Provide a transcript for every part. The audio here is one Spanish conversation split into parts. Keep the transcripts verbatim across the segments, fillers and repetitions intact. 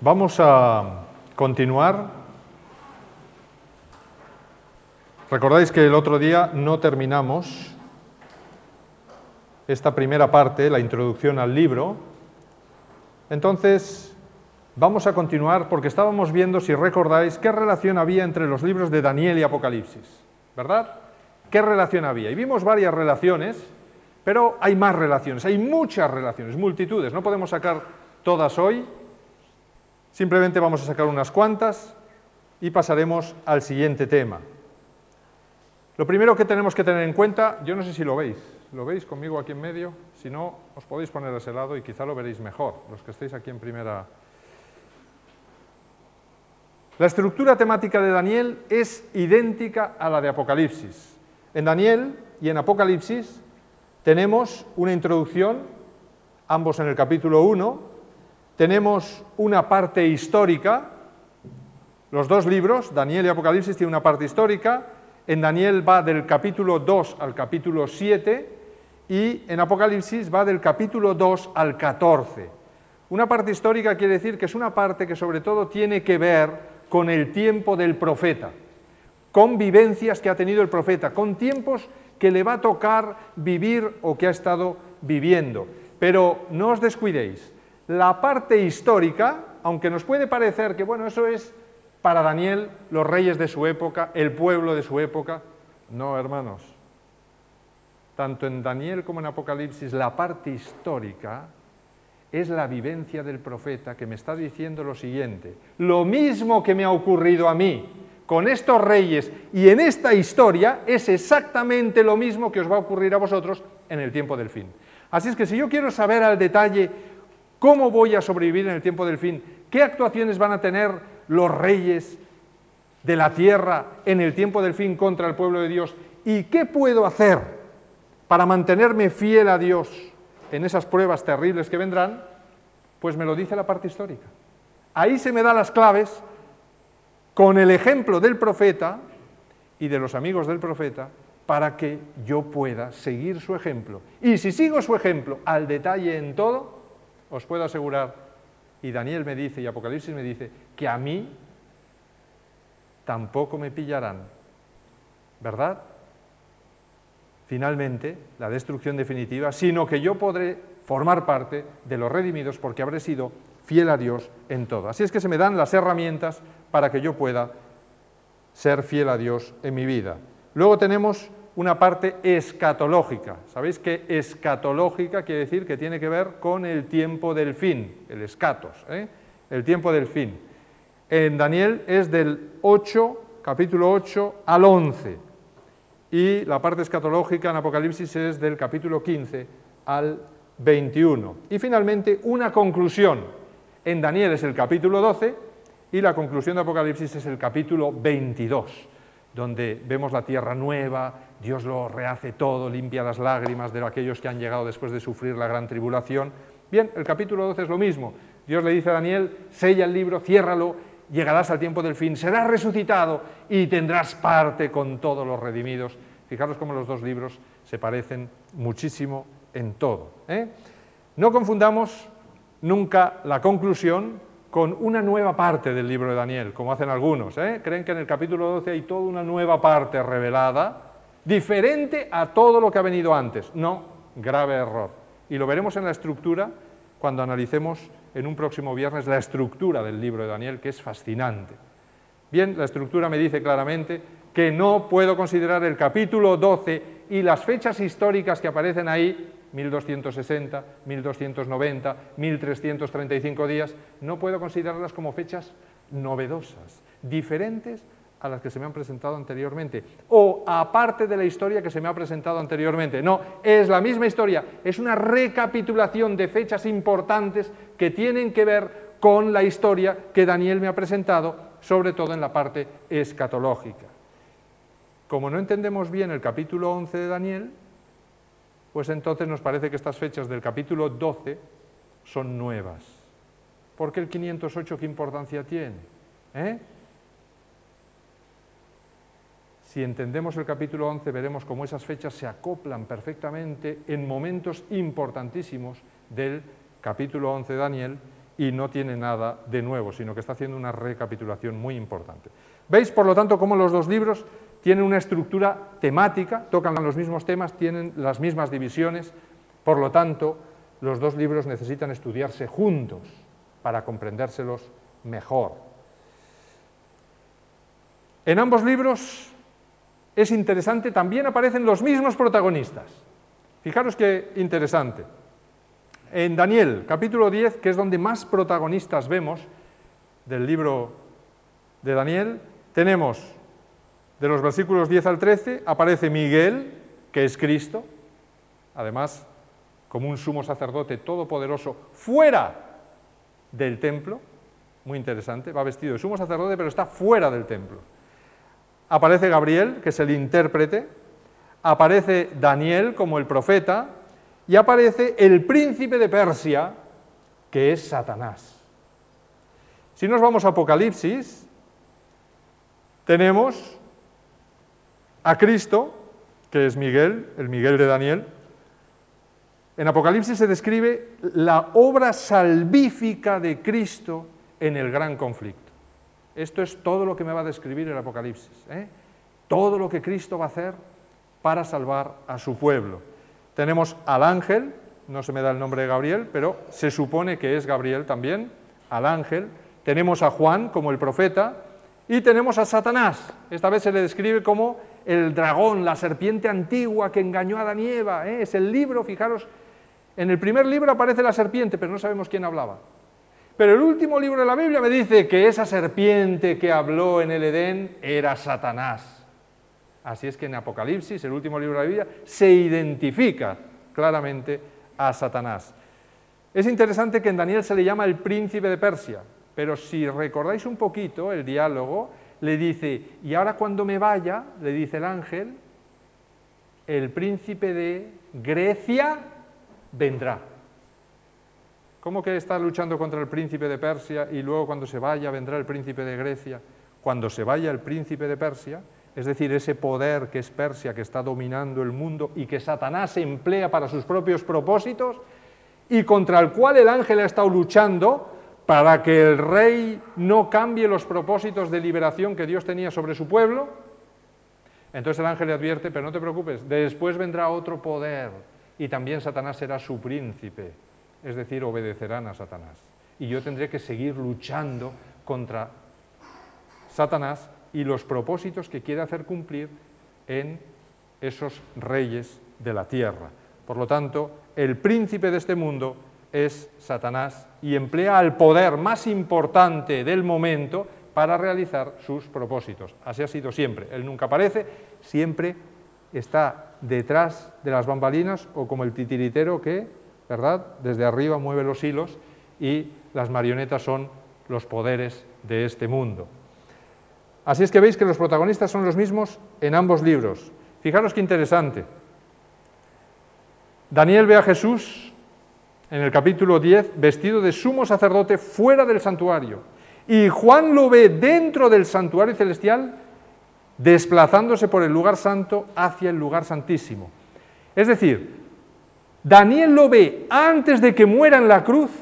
Vamos a continuar. Recordáis que el otro día no terminamos esta primera parte, la introducción al libro. Entonces, vamos a continuar porque estábamos viendo, si recordáis, qué relación había entre los libros de Daniel y Apocalipsis, ¿verdad? ¿Qué relación había? Y vimos varias relaciones, pero hay más relaciones, hay muchas relaciones, multitudes, no podemos sacar todas hoy, simplemente vamos a sacar unas cuantas y pasaremos al siguiente tema. Lo primero que tenemos que tener en cuenta, yo no sé si lo veis, ¿lo veis conmigo aquí en medio? Si no, os podéis poner a ese lado y quizá lo veréis mejor, los que estéis aquí en primera. La estructura temática de Daniel es idéntica a la de Apocalipsis. En Daniel y en Apocalipsis tenemos una introducción, ambos en el capítulo uno, tenemos una parte histórica, los dos libros, Daniel y Apocalipsis, tienen una parte histórica. En Daniel va del capítulo dos al capítulo siete y en Apocalipsis va del capítulo dos al catorce. Una parte histórica quiere decir que es una parte que sobre todo tiene que ver con el tiempo del profeta, con vivencias que ha tenido el profeta, con tiempos que le va a tocar vivir o que ha estado viviendo. Pero no os descuidéis, la parte histórica, aunque nos puede parecer que bueno, eso es para Daniel, los reyes de su época, el pueblo de su época. No, hermanos. Tanto en Daniel como en Apocalipsis, la parte histórica es la vivencia del profeta que me está diciendo lo siguiente. Lo mismo que me ha ocurrido a mí con estos reyes y en esta historia es exactamente lo mismo que os va a ocurrir a vosotros en el tiempo del fin. Así es que si yo quiero saber al detalle cómo voy a sobrevivir en el tiempo del fin, qué actuaciones van a tener los reyes de la tierra en el tiempo del fin contra el pueblo de Dios, y qué puedo hacer para mantenerme fiel a Dios en esas pruebas terribles que vendrán, pues me lo dice la parte histórica. Ahí se me dan las claves, con el ejemplo del profeta y de los amigos del profeta, para que yo pueda seguir su ejemplo. Y si sigo su ejemplo al detalle en todo, os puedo asegurar, y Daniel me dice, y Apocalipsis me dice, que a mí tampoco me pillarán, ¿verdad? Finalmente, la destrucción definitiva, sino que yo podré formar parte de los redimidos porque habré sido fiel a Dios en todo. Así es que se me dan las herramientas para que yo pueda ser fiel a Dios en mi vida. Luego tenemos una parte escatológica. ¿Sabéis que escatológica quiere decir que tiene que ver con el tiempo del fin, el escatos, ¿eh? El tiempo del fin. En Daniel es del ocho, capítulo ocho al once, y la parte escatológica en Apocalipsis es del capítulo quince al veintiuno. Y finalmente una conclusión. En Daniel es el capítulo doce y la conclusión de Apocalipsis es el capítulo veintidós, donde vemos la tierra nueva, Dios lo rehace todo, limpia las lágrimas de aquellos que han llegado después de sufrir la gran tribulación. Bien, el capítulo doce es lo mismo. Dios le dice a Daniel, sella el libro, ciérralo, llegarás al tiempo del fin, serás resucitado y tendrás parte con todos los redimidos. Fijaros cómo los dos libros se parecen muchísimo en todo, ¿eh? No confundamos nunca la conclusión con una nueva parte del libro de Daniel, como hacen algunos, ¿eh? Creen que en el capítulo doce hay toda una nueva parte revelada, diferente a todo lo que ha venido antes. No, grave error. Y lo veremos en la estructura cuando analicemos en un próximo viernes la estructura del libro de Daniel, que es fascinante. Bien, la estructura me dice claramente que no puedo considerar el capítulo doce y las fechas históricas que aparecen ahí, mil doscientos sesenta, mil doscientos noventa, mil trescientos treinta y cinco días, no puedo considerarlas como fechas novedosas, diferentes a las que se me han presentado anteriormente, o aparte de la historia que se me ha presentado anteriormente. No, es la misma historia, es una recapitulación de fechas importantes que tienen que ver con la historia que Daniel me ha presentado, sobre todo en la parte escatológica. Como no entendemos bien el capítulo once de Daniel, pues entonces nos parece que estas fechas del capítulo doce son nuevas. ¿Por qué el quinientos ocho qué importancia tiene? ¿Eh? Si entendemos el capítulo once, veremos cómo esas fechas se acoplan perfectamente en momentos importantísimos del capítulo once de Daniel y no tiene nada de nuevo, sino que está haciendo una recapitulación muy importante. ¿Veis, por lo tanto, cómo los dos libros tienen una estructura temática, tocan los mismos temas, tienen las mismas divisiones? Por lo tanto, los dos libros necesitan estudiarse juntos para comprendérselos mejor. En ambos libros es interesante, también aparecen los mismos protagonistas. Fijaros qué interesante. En Daniel, capítulo diez, que es donde más protagonistas vemos del libro de Daniel, tenemos, de los versículos diez al trece, aparece Miguel, que es Cristo, además, como un sumo sacerdote todopoderoso, fuera del templo, muy interesante, va vestido de sumo sacerdote, pero está fuera del templo. Aparece Gabriel, que es el intérprete, aparece Daniel como el profeta, y aparece el príncipe de Persia, que es Satanás. Si nos vamos a Apocalipsis, tenemos a Cristo, que es Miguel, el Miguel de Daniel. En Apocalipsis se describe la obra salvífica de Cristo en el gran conflicto. Esto es todo lo que me va a describir el Apocalipsis, ¿eh? Todo lo que Cristo va a hacer para salvar a su pueblo. Tenemos al ángel, no se me da el nombre de Gabriel, pero se supone que es Gabriel también, al ángel. Tenemos a Juan como el profeta y tenemos a Satanás. Esta vez se le describe como el dragón, la serpiente antigua que engañó a Adán y Eva, ¿eh? Es el libro, fijaros, en el primer libro aparece la serpiente, pero no sabemos quién hablaba. Pero el último libro de la Biblia me dice que esa serpiente que habló en el Edén era Satanás. Así es que en Apocalipsis, el último libro de la Biblia, se identifica claramente a Satanás. Es interesante que en Daniel se le llama el príncipe de Persia, pero si recordáis un poquito el diálogo, le dice, y ahora cuando me vaya, le dice el ángel, el príncipe de Grecia vendrá. ¿Cómo que está luchando contra el príncipe de Persia y luego cuando se vaya vendrá el príncipe de Grecia? Cuando se vaya el príncipe de Persia, es decir, ese poder que es Persia, que está dominando el mundo y que Satanás emplea para sus propios propósitos y contra el cual el ángel ha estado luchando para que el rey no cambie los propósitos de liberación que Dios tenía sobre su pueblo, entonces el ángel le advierte, pero no te preocupes, después vendrá otro poder y también Satanás será su príncipe. Es decir, obedecerán a Satanás. Y yo tendré que seguir luchando contra Satanás y los propósitos que quiere hacer cumplir en esos reyes de la tierra. Por lo tanto, el príncipe de este mundo es Satanás y emplea al poder más importante del momento para realizar sus propósitos. Así ha sido siempre. Él nunca aparece, siempre está detrás de las bambalinas o como el titiritero que, ¿verdad?, desde arriba mueve los hilos y las marionetas son los poderes de este mundo. Así es que veis que los protagonistas son los mismos en ambos libros. Fijaros qué interesante. Daniel ve a Jesús en el capítulo diez vestido de sumo sacerdote fuera del santuario y Juan lo ve dentro del santuario celestial desplazándose por el lugar santo hacia el lugar santísimo. Es decir, Daniel lo ve antes de que muera en la cruz,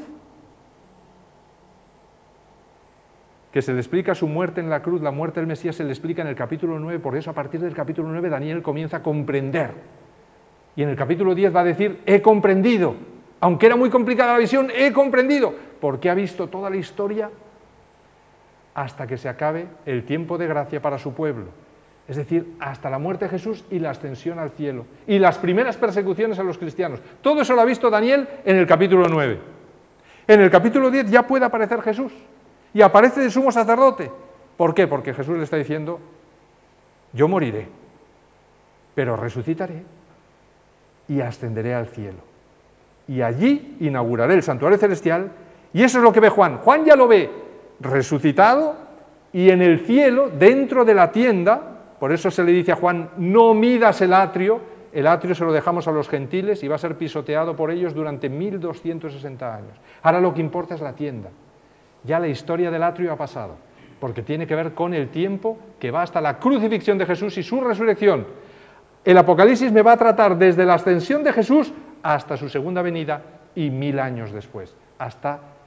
que se le explica su muerte en la cruz, la muerte del Mesías se le explica en el capítulo nueve, por eso a partir del capítulo nueve Daniel comienza a comprender. Y en el capítulo diez va a decir, he comprendido, aunque era muy complicada la visión, he comprendido, porque ha visto toda la historia hasta que se acabe el tiempo de gracia para su pueblo. Es decir, hasta la muerte de Jesús y la ascensión al cielo, y las primeras persecuciones a los cristianos. Todo eso lo ha visto Daniel en el capítulo nueve. En el capítulo diez ya puede aparecer Jesús, y aparece de sumo sacerdote. ¿Por qué? Porque Jesús le está diciendo, yo moriré, pero resucitaré y ascenderé al cielo. Y allí inauguraré el santuario celestial, y eso es lo que ve Juan. Juan ya lo ve resucitado y en el cielo, dentro de la tienda. Por eso se le dice a Juan, no midas el atrio, el atrio se lo dejamos a los gentiles y va a ser pisoteado por ellos durante mil doscientos sesenta años. Ahora lo que importa es la tienda. Ya la historia del atrio ha pasado, porque tiene que ver con el tiempo que va hasta la crucifixión de Jesús y su resurrección. El Apocalipsis me va a tratar desde la ascensión de Jesús hasta su segunda venida y mil años después, hasta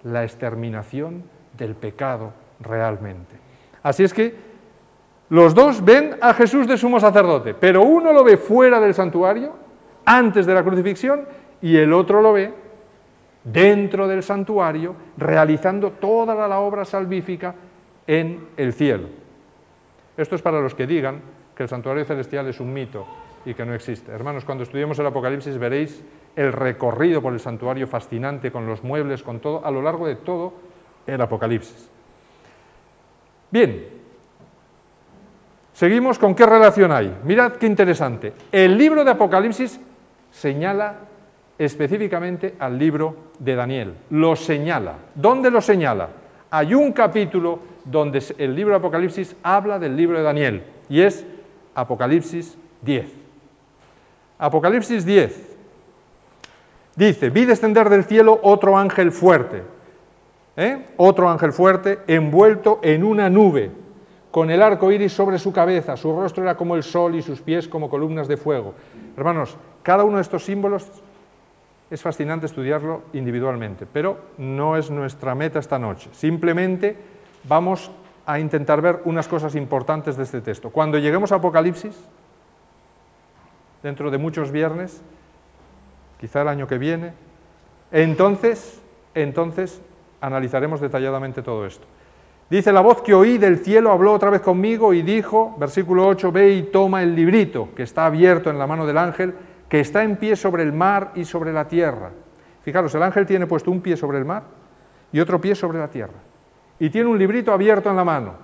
la exterminación del pecado realmente. Así es que los dos ven a Jesús de sumo sacerdote, pero uno lo ve fuera del santuario, antes de la crucifixión, y el otro lo ve dentro del santuario, realizando toda la obra salvífica en el cielo. Esto es para los que digan que el santuario celestial es un mito y que no existe. Hermanos, cuando estudiemos el Apocalipsis veréis el recorrido por el santuario fascinante, con los muebles, con todo, a lo largo de todo el Apocalipsis. Bien, seguimos con qué relación hay. Mirad qué interesante. El libro de Apocalipsis señala específicamente al libro de Daniel. Lo señala. ¿Dónde lo señala? Hay un capítulo donde el libro de Apocalipsis habla del libro de Daniel, y es Apocalipsis diez. Apocalipsis diez dice: vi descender del cielo otro ángel fuerte, ¿eh? otro ángel fuerte envuelto en una nube, con el arco iris sobre su cabeza, su rostro era como el sol y sus pies como columnas de fuego. Hermanos, cada uno de estos símbolos es fascinante estudiarlo individualmente, pero no es nuestra meta esta noche. Simplemente vamos a intentar ver unas cosas importantes de este texto. Cuando lleguemos a Apocalipsis, dentro de muchos viernes, quizá el año que viene, entonces, entonces analizaremos detalladamente todo esto. Dice: la voz que oí del cielo habló otra vez conmigo y dijo, versículo ocho, ve y toma el librito que está abierto en la mano del ángel, que está en pie sobre el mar y sobre la tierra. Fijaros, el ángel tiene puesto un pie sobre el mar y otro pie sobre la tierra, y tiene un librito abierto en la mano.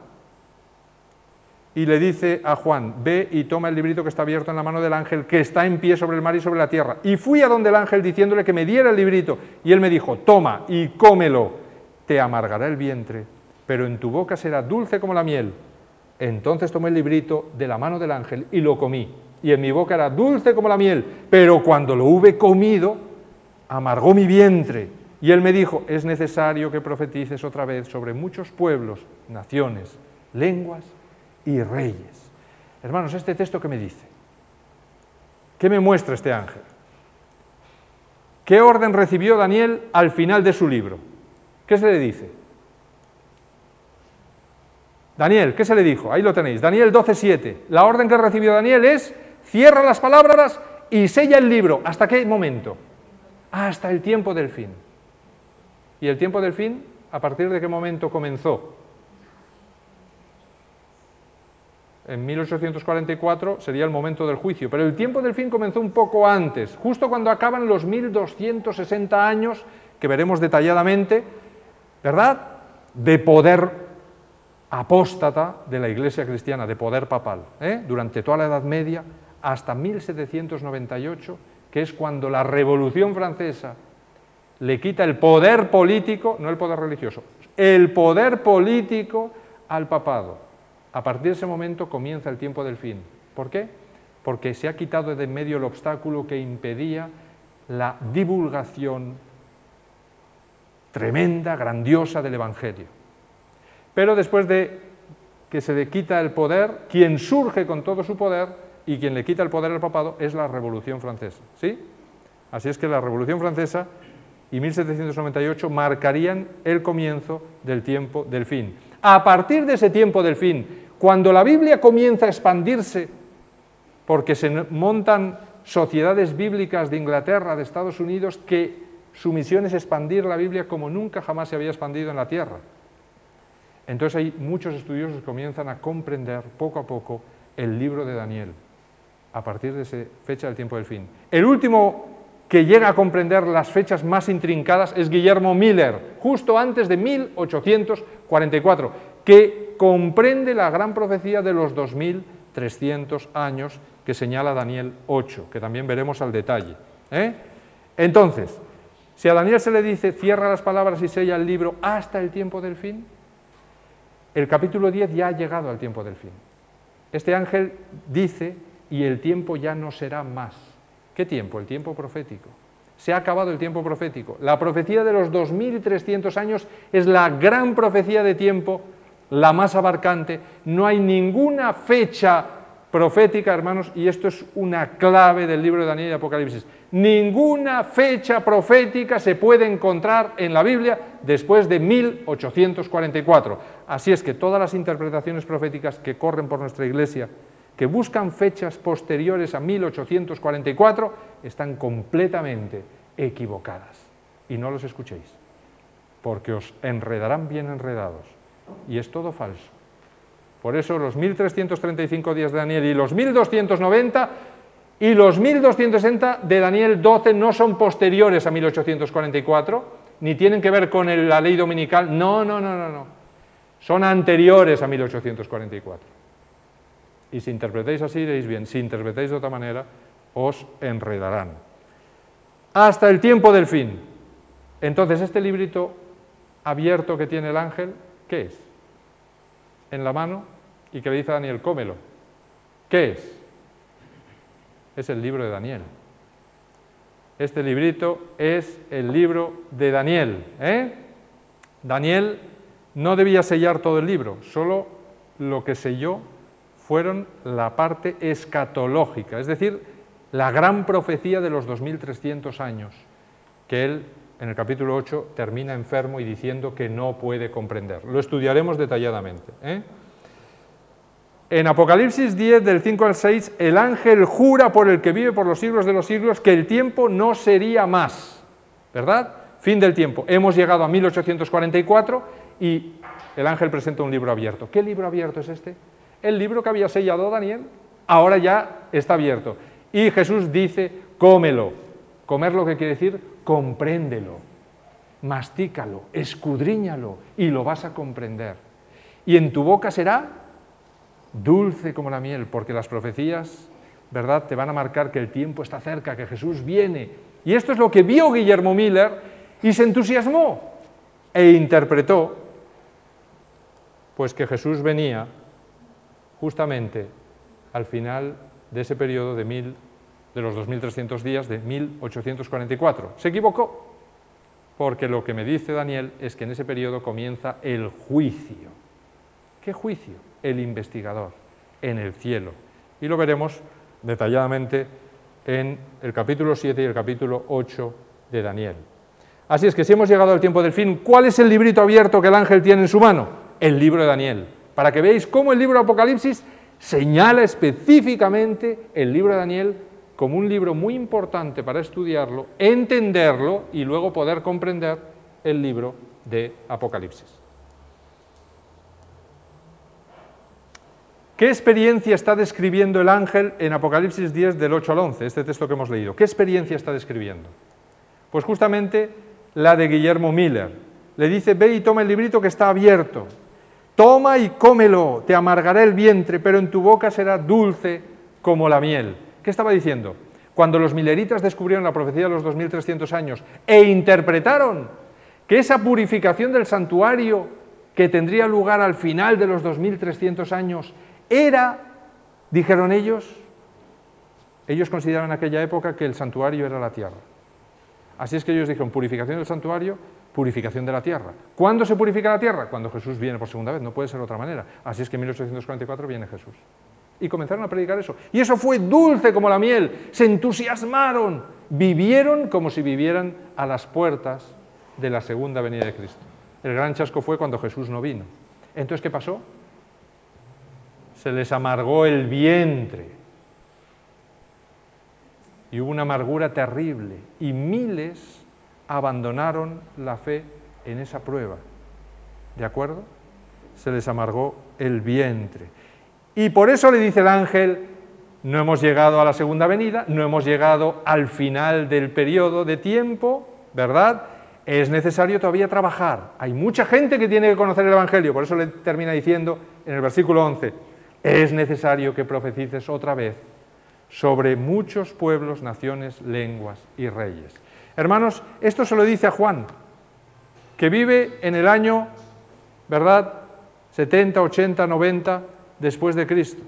Y le dice a Juan: ve y toma el librito que está abierto en la mano del ángel, que está en pie sobre el mar y sobre la tierra. Y fui a donde el ángel diciéndole que me diera el librito, y él me dijo: toma y cómelo, te amargará el vientre, pero en tu boca será dulce como la miel. Entonces tomé el librito de la mano del ángel y lo comí, y en mi boca era dulce como la miel, pero cuando lo hube comido, amargó mi vientre. Y él me dijo: es necesario que profetices otra vez sobre muchos pueblos, naciones, lenguas y reyes. Hermanos, ¿este texto qué me dice? ¿Qué me muestra este ángel? ¿Qué orden recibió Daniel al final de su libro? ¿Qué se le dice? Daniel, ¿qué se le dijo? Ahí lo tenéis, Daniel doce siete. La orden que recibió Daniel es: cierra las palabras y sella el libro. ¿Hasta qué momento? Hasta el tiempo del fin. ¿Y el tiempo del fin, a partir de qué momento comenzó? En mil ochocientos cuarenta y cuatro sería el momento del juicio, pero el tiempo del fin comenzó un poco antes, justo cuando acaban los mil doscientos sesenta años, que veremos detalladamente, ¿verdad?, de poder apóstata de la Iglesia cristiana, de poder papal, ¿eh? durante toda la Edad Media, hasta mil setecientos noventa y ocho, que es cuando la Revolución Francesa le quita el poder político, no el poder religioso, el poder político al papado. A partir de ese momento comienza el tiempo del fin. ¿Por qué? Porque se ha quitado de en medio el obstáculo que impedía la divulgación tremenda, grandiosa del Evangelio. Pero después de que se le quita el poder, quien surge con todo su poder y quien le quita el poder al papado es la Revolución Francesa, ¿sí? Así es que la Revolución Francesa y mil setecientos noventa y ocho marcarían el comienzo del tiempo del fin. A partir de ese tiempo del fin, cuando la Biblia comienza a expandirse, porque se montan sociedades bíblicas de Inglaterra, de Estados Unidos, que su misión es expandir la Biblia como nunca jamás se había expandido en la tierra. Entonces hay muchos estudiosos que comienzan a comprender poco a poco el libro de Daniel, a partir de esa fecha del tiempo del fin. El último que llega a comprender las fechas más intrincadas es Guillermo Miller, justo antes de mil ochocientos cuarenta y cuatro, que comprende la gran profecía de los dos mil trescientos años que señala Daniel ocho, que también veremos al detalle, ¿eh? Entonces, si a Daniel se le dice cierra las palabras y sella el libro hasta el tiempo del fin, el capítulo diez ya ha llegado al tiempo del fin. Este ángel dice: y el tiempo ya no será más. ¿Qué tiempo? El tiempo profético. Se ha acabado el tiempo profético. La profecía de los dos mil trescientos años es la gran profecía de tiempo, la más abarcante. No hay ninguna fecha profética, hermanos, y esto es una clave del libro de Daniel y Apocalipsis. Ninguna fecha profética se puede encontrar en la Biblia después de mil ochocientos cuarenta y cuatro. Así es que todas las interpretaciones proféticas que corren por nuestra Iglesia, que buscan fechas posteriores a mil ochocientos cuarenta y cuatro, están completamente equivocadas. Y no los escuchéis, porque os enredarán bien enredados. Y es todo falso. Por eso los mil trescientos treinta y cinco días de Daniel y los mil doscientos noventa y los mil doscientos sesenta de Daniel doce no son posteriores a mil ochocientos cuarenta y cuatro, ni tienen que ver con el, la ley dominical. No, no, no, no, no. Son anteriores a mil ochocientos cuarenta y cuatro. Y si interpretáis así, iréis bien. Si interpretáis de otra manera, os enredarán. Hasta el tiempo del fin. Entonces, este librito abierto que tiene el ángel, ¿qué es? En la mano, y que le dice a Daniel, cómelo. ¿Qué es? Es el libro de Daniel. Este librito es el libro de Daniel. ¿eh? Daniel no debía sellar todo el libro, solo lo que selló fueron la parte escatológica, es decir, la gran profecía de los dos mil trescientos años, que él, en el capítulo ocho, termina enfermo y diciendo que no puede comprender. Lo estudiaremos detalladamente. ¿eh? En Apocalipsis diez, del cinco al seis, el ángel jura por el que vive por los siglos de los siglos que el tiempo no sería más, ¿verdad? Fin del tiempo. Hemos llegado a mil ochocientos cuarenta y cuatro y el ángel presenta un libro abierto. ¿Qué libro abierto es este? El libro que había sellado Daniel, ahora ya está abierto. Y Jesús dice, cómelo. Comer lo que quiere decir, compréndelo, mastícalo, escudriñalo y lo vas a comprender. Y en tu boca será dulce como la miel, porque las profecías, ¿verdad?, te van a marcar que el tiempo está cerca, que Jesús viene. Y esto es lo que vio Guillermo Miller y se entusiasmó e interpretó, pues que Jesús venía justamente al final de ese periodo de, mil, de los dos mil trescientos días de mil ochocientos cuarenta y cuatro. Se equivocó, porque lo que me dice Daniel es que en ese periodo comienza el juicio. ¿Qué juicio? El investigador, en el cielo. Y lo veremos detalladamente en el capítulo siete y el capítulo ocho de Daniel. Así es que si hemos llegado al tiempo del fin, ¿cuál es el librito abierto que el ángel tiene en su mano? El libro de Daniel. Para que veáis cómo el libro de Apocalipsis señala específicamente el libro de Daniel como un libro muy importante para estudiarlo, entenderlo y luego poder comprender el libro de Apocalipsis. ¿Qué experiencia está describiendo el ángel en Apocalipsis diez, del ocho al once, este texto que hemos leído? ¿Qué experiencia está describiendo? Pues justamente la de Guillermo Miller. Le dice, ve y toma el librito que está abierto. Toma y cómelo, te amargará el vientre, pero en tu boca será dulce como la miel. ¿Qué estaba diciendo? Cuando los mileritas descubrieron la profecía de los dos mil trescientos años e interpretaron que esa purificación del santuario que tendría lugar al final de los dos mil trescientos años era, dijeron ellos, ellos consideraban en aquella época que el santuario era la tierra. Así es que ellos dijeron, purificación del santuario, purificación de la tierra. ¿Cuándo se purifica la tierra? Cuando Jesús viene por segunda vez, no puede ser de otra manera. Así es que en mil ochocientos cuarenta y cuatro viene Jesús. Y comenzaron a predicar eso. Y eso fue dulce como la miel. Se entusiasmaron. Vivieron como si vivieran a las puertas de la segunda venida de Cristo. El gran chasco fue cuando Jesús no vino. Entonces, ¿qué pasó? Se les amargó el vientre. Y hubo una amargura terrible. Y miles abandonaron la fe en esa prueba. ¿De acuerdo? Se les amargó el vientre. Y por eso le dice el ángel, no hemos llegado a la segunda venida, no hemos llegado al final del periodo de tiempo, ¿verdad? Es necesario todavía trabajar. Hay mucha gente que tiene que conocer el Evangelio, por eso le termina diciendo en el versículo once, es necesario que profetices otra vez sobre muchos pueblos, naciones, lenguas y reyes. Hermanos, esto se lo dice a Juan, que vive en el año, ¿verdad?, setenta, ochenta, noventa después de Cristo.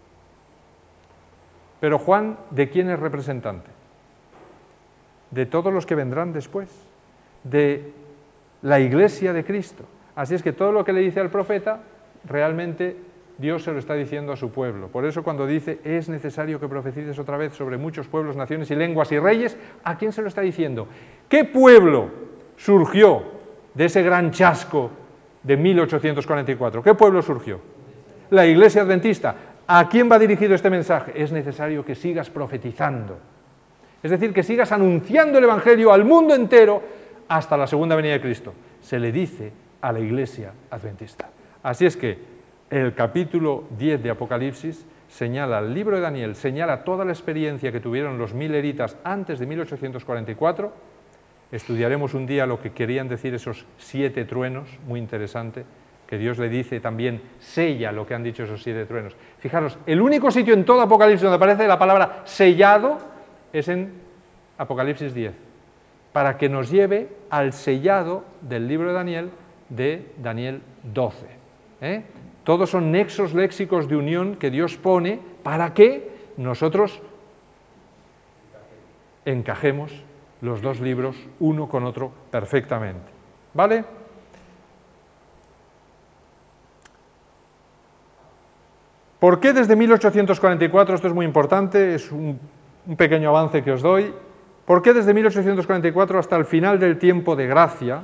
Pero Juan, ¿de quién es representante? De todos los que vendrán después, de la iglesia de Cristo. Así es que todo lo que le dice al profeta realmente Dios se lo está diciendo a su pueblo. Por eso cuando dice, es necesario que profetices otra vez sobre muchos pueblos, naciones y lenguas y reyes, ¿a quién se lo está diciendo? ¿Qué pueblo surgió de ese gran chasco de mil ochocientos cuarenta y cuatro? ¿Qué pueblo surgió? La Iglesia Adventista. ¿A quién va dirigido este mensaje? Es necesario que sigas profetizando. Es decir, que sigas anunciando el Evangelio al mundo entero hasta la segunda venida de Cristo. Se le dice a la Iglesia Adventista. Así es que el capítulo diez de Apocalipsis señala el libro de Daniel, señala toda la experiencia que tuvieron los mileritas antes de mil ochocientos cuarenta y cuatro. Estudiaremos un día lo que querían decir esos siete truenos, muy interesante, que Dios le dice también, sella lo que han dicho esos siete truenos. Fijaros, el único sitio en todo Apocalipsis donde aparece la palabra sellado es en Apocalipsis diez, para que nos lleve al sellado del libro de Daniel, de Daniel doce. ¿eh? Todos son nexos léxicos de unión que Dios pone para que nosotros encajemos los dos libros uno con otro perfectamente. ¿Vale? ¿Por qué desde mil ochocientos cuarenta y cuatro? Esto es muy importante, es un, un pequeño avance que os doy. ¿Por qué desde mil ochocientos cuarenta y cuatro hasta el final del tiempo de gracia,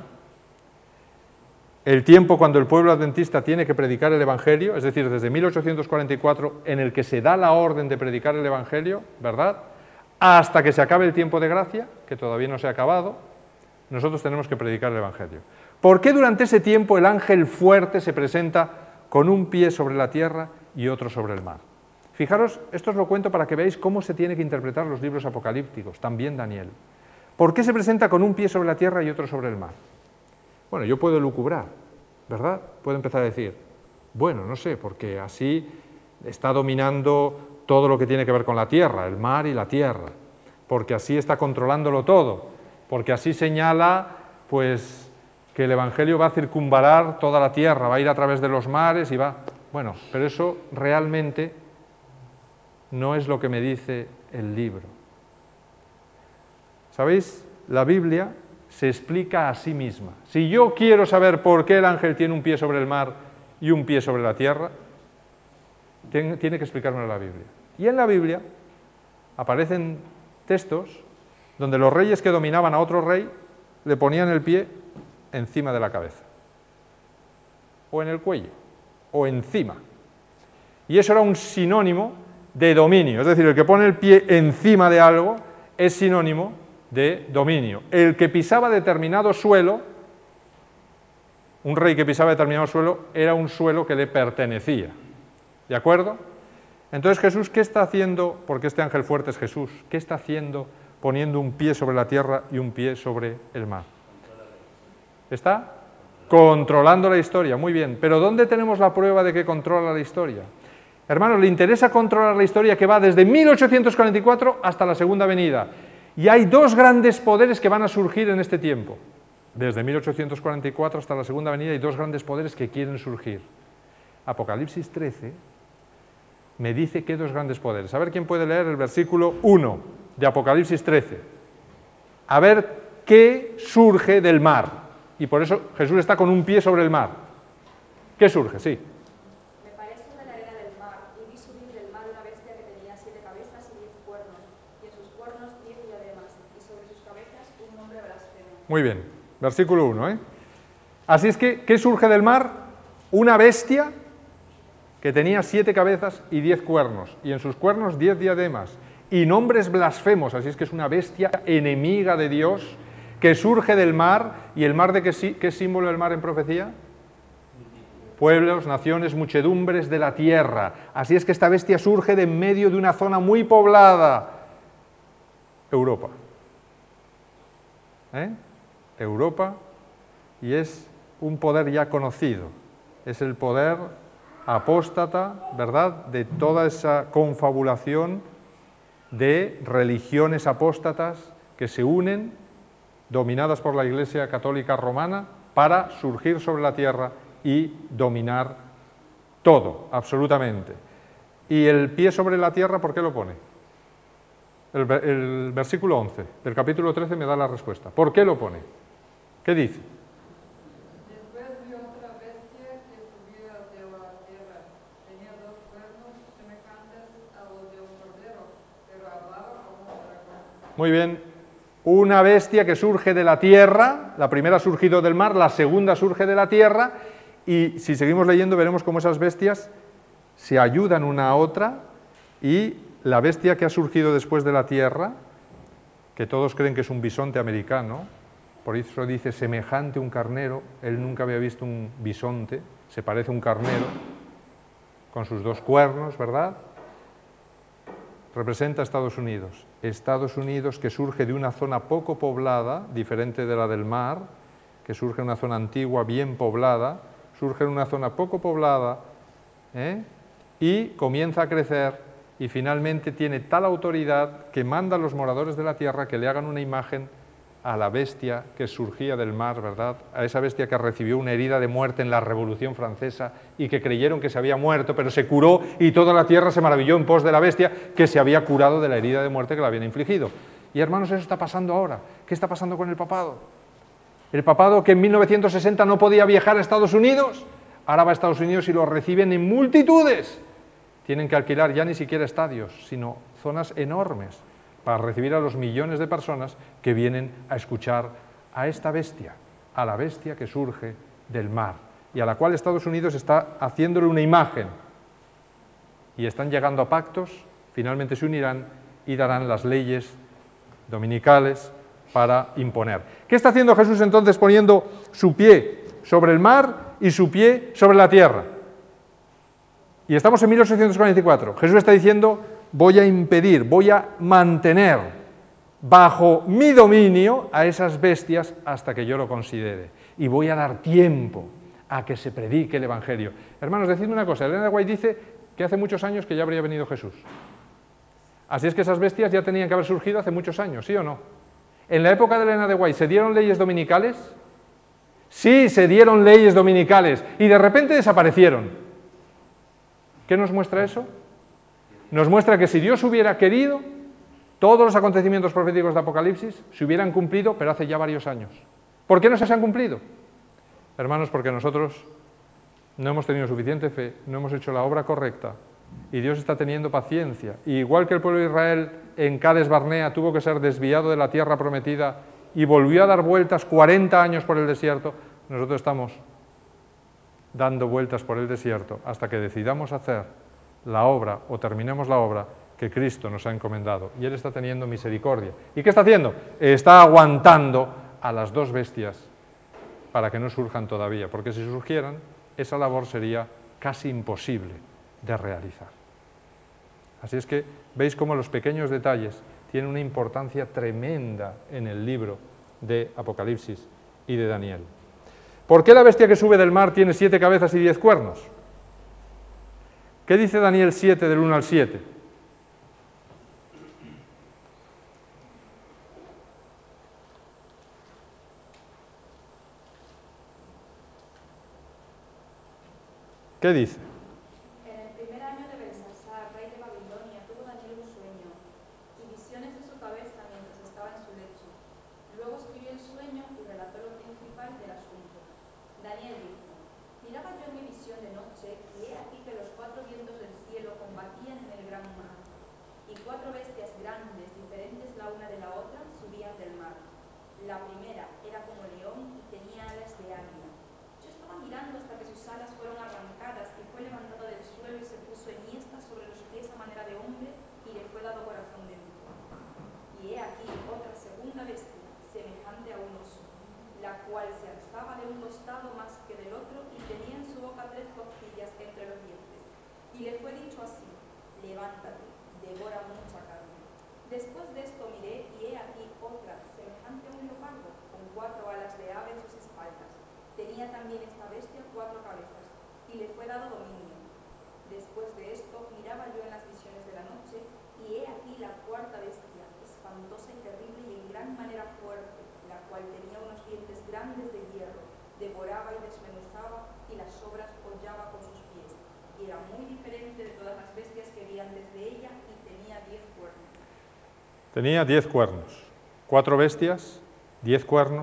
el tiempo cuando el pueblo adventista tiene que predicar el Evangelio, es decir, desde mil ochocientos cuarenta y cuatro en el que se da la orden de predicar el Evangelio, ¿verdad?, hasta que se acabe el tiempo de gracia, que todavía no se ha acabado, nosotros tenemos que predicar el Evangelio? ¿Por qué durante ese tiempo el ángel fuerte se presenta con un pie sobre la tierra y otro sobre el mar? Fijaros, esto os lo cuento para que veáis cómo se tiene que interpretar los libros apocalípticos, también Daniel. ¿Por qué se presenta con un pie sobre la tierra y otro sobre el mar? Bueno, yo puedo lucubrar, ¿verdad? Puedo empezar a decir, bueno, no sé, porque así está dominando todo lo que tiene que ver con la tierra, el mar y la tierra, porque así está controlándolo todo, porque así señala, pues, que el Evangelio va a circunvalar toda la tierra, va a ir a través de los mares y va... Bueno, pero eso realmente no es lo que me dice el libro. ¿Sabéis? La Biblia se explica a sí misma. Si yo quiero saber por qué el ángel tiene un pie sobre el mar y un pie sobre la tierra, tiene que explicármelo la Biblia. Y en la Biblia aparecen textos donde los reyes que dominaban a otro rey le ponían el pie encima de la cabeza, o en el cuello, o encima. Y eso era un sinónimo de dominio, es decir, el que pone el pie encima de algo es sinónimo de dominio. El que pisaba determinado suelo, un rey que pisaba determinado suelo, era un suelo que le pertenecía. ¿De acuerdo? Entonces Jesús, ¿qué está haciendo? Porque este ángel fuerte es Jesús. ¿Qué está haciendo poniendo un pie sobre la tierra y un pie sobre el mar? ¿Está? Controlando la historia, muy bien. Pero ¿dónde tenemos la prueba de que controla la historia? Hermanos, le interesa controlar la historia que va desde mil ochocientos cuarenta y cuatro hasta la segunda venida. Y hay dos grandes poderes que van a surgir en este tiempo. Desde mil ochocientos cuarenta y cuatro hasta la segunda venida hay dos grandes poderes que quieren surgir. Apocalipsis trece me dice que dos grandes poderes. A ver quién puede leer el versículo uno de Apocalipsis trece. A ver qué surge del mar. Y por eso Jesús está con un pie sobre el mar. ¿Qué surge? Sí. Me parece una ladera del mar, y vi subir del mar una bestia que tenía siete cabezas y diez cuernos, y en sus cuernos diez diademas, y sobre sus cabezas un nombre blasfemo. Muy bien, versículo uno, ¿eh? Así es que, ¿qué surge del mar? Una bestia que tenía siete cabezas y diez cuernos, y en sus cuernos diez diademas, y nombres blasfemos, así es que es una bestia enemiga de Dios, que surge del mar. ¿Y el mar de qué, sí, qué símbolo del mar en profecía? Pueblos, naciones, muchedumbres de la tierra. Así es que esta bestia surge de en medio de una zona muy poblada, Europa. ¿Eh? Europa, y es un poder ya conocido, es el poder apóstata, ¿verdad?, de toda esa confabulación de religiones apóstatas que se unen, dominadas por la Iglesia Católica Romana, para surgir sobre la tierra y dominar todo, absolutamente. ¿Y el pie sobre la tierra, por qué lo pone? El, el versículo once del capítulo trece me da la respuesta. ¿Por qué lo pone? ¿Qué dice? Después vi otra bestia que subía de la tierra. Tenía Muy bien. Una bestia que surge de la tierra, la primera ha surgido del mar, la segunda surge de la tierra, y si seguimos leyendo veremos cómo esas bestias se ayudan una a otra, y la bestia que ha surgido después de la tierra, que todos creen que es un bisonte americano, por eso dice semejante a un carnero, él nunca había visto un bisonte, se parece a un carnero, con sus dos cuernos, ¿verdad? Representa a Estados Unidos. Estados Unidos que surge de una zona poco poblada, diferente de la del mar, que surge en una zona antigua bien poblada, surge en una zona poco poblada, ¿eh? y comienza a crecer, y finalmente tiene tal autoridad que manda a los moradores de la tierra que le hagan una imagen a la bestia que surgía del mar, ¿verdad? A esa bestia que recibió una herida de muerte en la Revolución Francesa y que creyeron que se había muerto, pero se curó y toda la tierra se maravilló en pos de la bestia que se había curado de la herida de muerte que le habían infligido. Y hermanos, eso está pasando ahora. ¿Qué está pasando con el papado? El papado que en mil novecientos sesenta no podía viajar a Estados Unidos, ahora va a Estados Unidos y lo reciben en multitudes. Tienen que alquilar ya ni siquiera estadios, sino zonas enormes para recibir a los millones de personas que vienen a escuchar a esta bestia, a la bestia que surge del mar, y a la cual Estados Unidos está haciéndole una imagen. Y están llegando a pactos, finalmente se unirán y darán las leyes dominicales para imponer. ¿Qué está haciendo Jesús entonces poniendo su pie sobre el mar y su pie sobre la tierra? Y estamos en mil ochocientos cuarenta y cuatro. Jesús está diciendo, voy a impedir, voy a mantener bajo mi dominio a esas bestias hasta que yo lo considere. Y voy a dar tiempo a que se predique el Evangelio. Hermanos, decidme una cosa, Elena de White dice que hace muchos años que ya habría venido Jesús. Así es que esas bestias ya tenían que haber surgido hace muchos años, ¿sí o no? En la época de Elena de White, ¿se dieron leyes dominicales? Sí, se dieron leyes dominicales y de repente desaparecieron. ¿Qué nos muestra eso? Nos muestra que si Dios hubiera querido, todos los acontecimientos proféticos de Apocalipsis se hubieran cumplido, pero hace ya varios años. ¿Por qué no se han cumplido? Hermanos, porque nosotros no hemos tenido suficiente fe, no hemos hecho la obra correcta, y Dios está teniendo paciencia. Y igual que el pueblo de Israel en Cades Barnea tuvo que ser desviado de la tierra prometida y volvió a dar vueltas cuarenta años por el desierto, nosotros estamos dando vueltas por el desierto hasta que decidamos hacer la obra o terminemos la obra que Cristo nos ha encomendado. Y Él está teniendo misericordia. ¿Y qué está haciendo? Está aguantando a las dos bestias para que no surjan todavía, porque si surgieran, esa labor sería casi imposible de realizar. Así es que veis cómo los pequeños detalles tienen una importancia tremenda en el libro de Apocalipsis y de Daniel. ¿Por qué la bestia que sube del mar tiene siete cabezas y diez cuernos? ¿Qué dice Daniel siete del uno al siete? ¿Qué dice? En el primer año de Belsasar, rey de Babilonia, tuvo Daniel un sueño y visiones de su cabeza mientras estaba en su lecho. Luego escribió el sueño y relató lo principal del asunto. Daniel dijo: miraba yo en mi visión de noche y he aquí que los cuatro vientos del cielo combatían en el gran mar, y cuatro bestias grandes, diferentes la una de la otra, subían del mar. La primera era como león y tenía alas de águila. Yo estaba mirando hasta que sus alas fueron arrancadas y fue levantado del suelo y se puso enhiesta sobre los pies a manera de hombre y le fue dado corazón de mujer. Y he aquí otra segunda bestia, semejante a un oso, la cual se alzaba de un costado más que del otro y tenía en su boca tres costillas entre los dientes. Y le fue dicho así: levántate, devora mucha carne. Después de esto miré y he aquí otra, semejante a un leopardo, con cuatro alas de ave en sus espaldas. Tenía también esta bestia cuatro cabezas, y le fue dado dominio. Después de esto miraba yo en las visiones de la noche, y he aquí la cuarta bestia, espantosa y terrible y en gran manera fuerte, la cual tenía unos dientes grandes de hierro, devoraba y desmenuzaba, y las sobras hollaba con sus pies. Y era muy diferente de todas las bestias que vi antes de ella, y tenía diez cuernos. Tenía diez cuernos. Cuatro bestias, diez cuernos.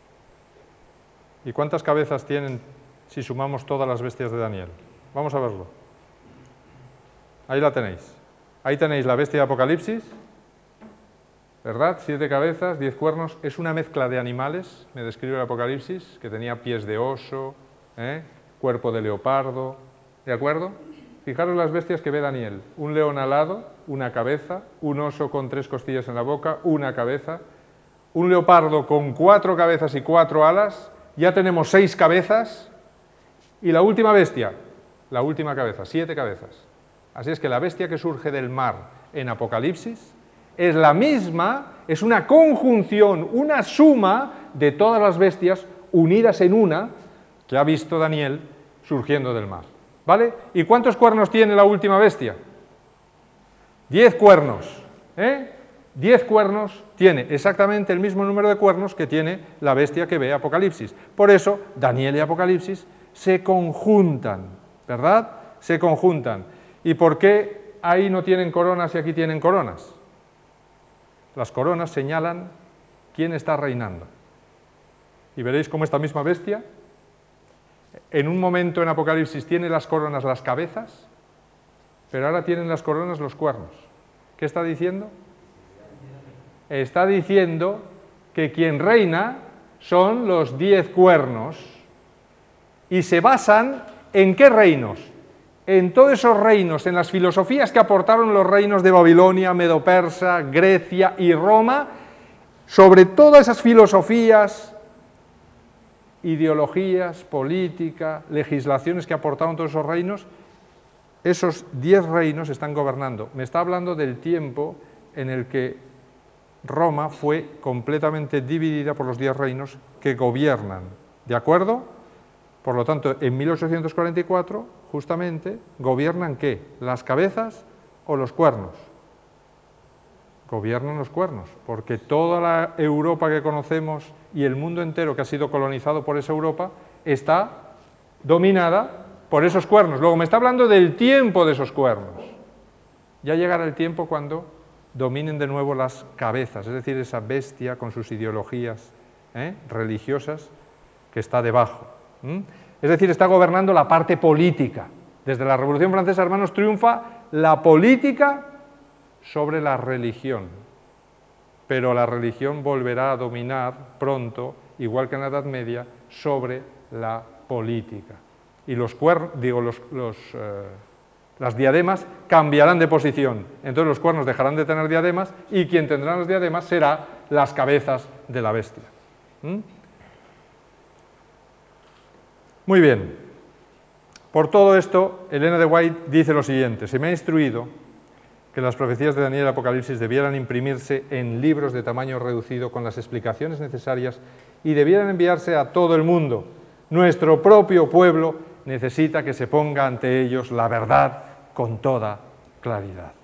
¿Y cuántas cabezas tienen si sumamos todas las bestias de Daniel? Vamos a verlo. Ahí la tenéis. Ahí tenéis la bestia de Apocalipsis ¿verdad? Siete cabezas, diez cuernos, es una mezcla de animales, me describe el Apocalipsis, que tenía pies de oso, ¿eh? Cuerpo de leopardo, ¿de acuerdo? Fijaros las bestias que ve Daniel, un león alado, una cabeza, un oso con tres costillas en la boca, una cabeza, un leopardo con cuatro cabezas y cuatro alas, ya tenemos seis cabezas, y la última bestia, la última cabeza, siete cabezas. Así es que la bestia que surge del mar en Apocalipsis es la misma, es una conjunción, una suma de todas las bestias unidas en una que ha visto Daniel surgiendo del mar. ¿Vale? ¿Y cuántos cuernos tiene la última bestia? Diez cuernos. ¿eh? Diez cuernos tiene exactamente el mismo número de cuernos que tiene la bestia que ve Apocalipsis. Por eso, Daniel y Apocalipsis se conjuntan, ¿verdad? Se conjuntan. ¿Y por qué ahí no tienen coronas y aquí tienen coronas? Las coronas señalan quién está reinando. Y veréis cómo esta misma bestia, en un momento en Apocalipsis tiene las coronas las cabezas, pero ahora tienen las coronas los cuernos. ¿Qué está diciendo? Está diciendo que quien reina son los diez cuernos y se basan ¿en qué reinos? En todos esos reinos, en las filosofías que aportaron los reinos de Babilonia, Medo-Persa, Grecia y Roma, sobre todas esas filosofías, ideologías, política, legislaciones que aportaron todos esos reinos, esos diez reinos están gobernando. Me está hablando del tiempo en el que Roma fue completamente dividida por los diez reinos que gobiernan, ¿de acuerdo? Por lo tanto, en mil ochocientos cuarenta y cuatro, justamente, ¿gobiernan qué? ¿Las cabezas o los cuernos? Gobiernan los cuernos, porque toda la Europa que conocemos y el mundo entero que ha sido colonizado por esa Europa está dominada por esos cuernos. Luego me está hablando del tiempo de esos cuernos. Ya llegará el tiempo cuando dominen de nuevo las cabezas, es decir, esa bestia con sus ideologías ¿eh? religiosas que está debajo. ¿Mm? Es decir, está gobernando la parte política. Desde la Revolución Francesa, hermanos, triunfa la política sobre la religión. Pero la religión volverá a dominar pronto, igual que en la Edad Media, sobre la política. Y los cuernos, digo, los, los, eh, las diademas cambiarán de posición. Entonces los cuernos dejarán de tener diademas y quien tendrá las diademas será las cabezas de la bestia. ¿Mm? Muy bien. Por todo esto, Elena de White dice lo siguiente: se me ha instruido que las profecías de Daniel y Apocalipsis debieran imprimirse en libros de tamaño reducido con las explicaciones necesarias y debieran enviarse a todo el mundo. Nuestro propio pueblo necesita que se ponga ante ellos la verdad con toda claridad.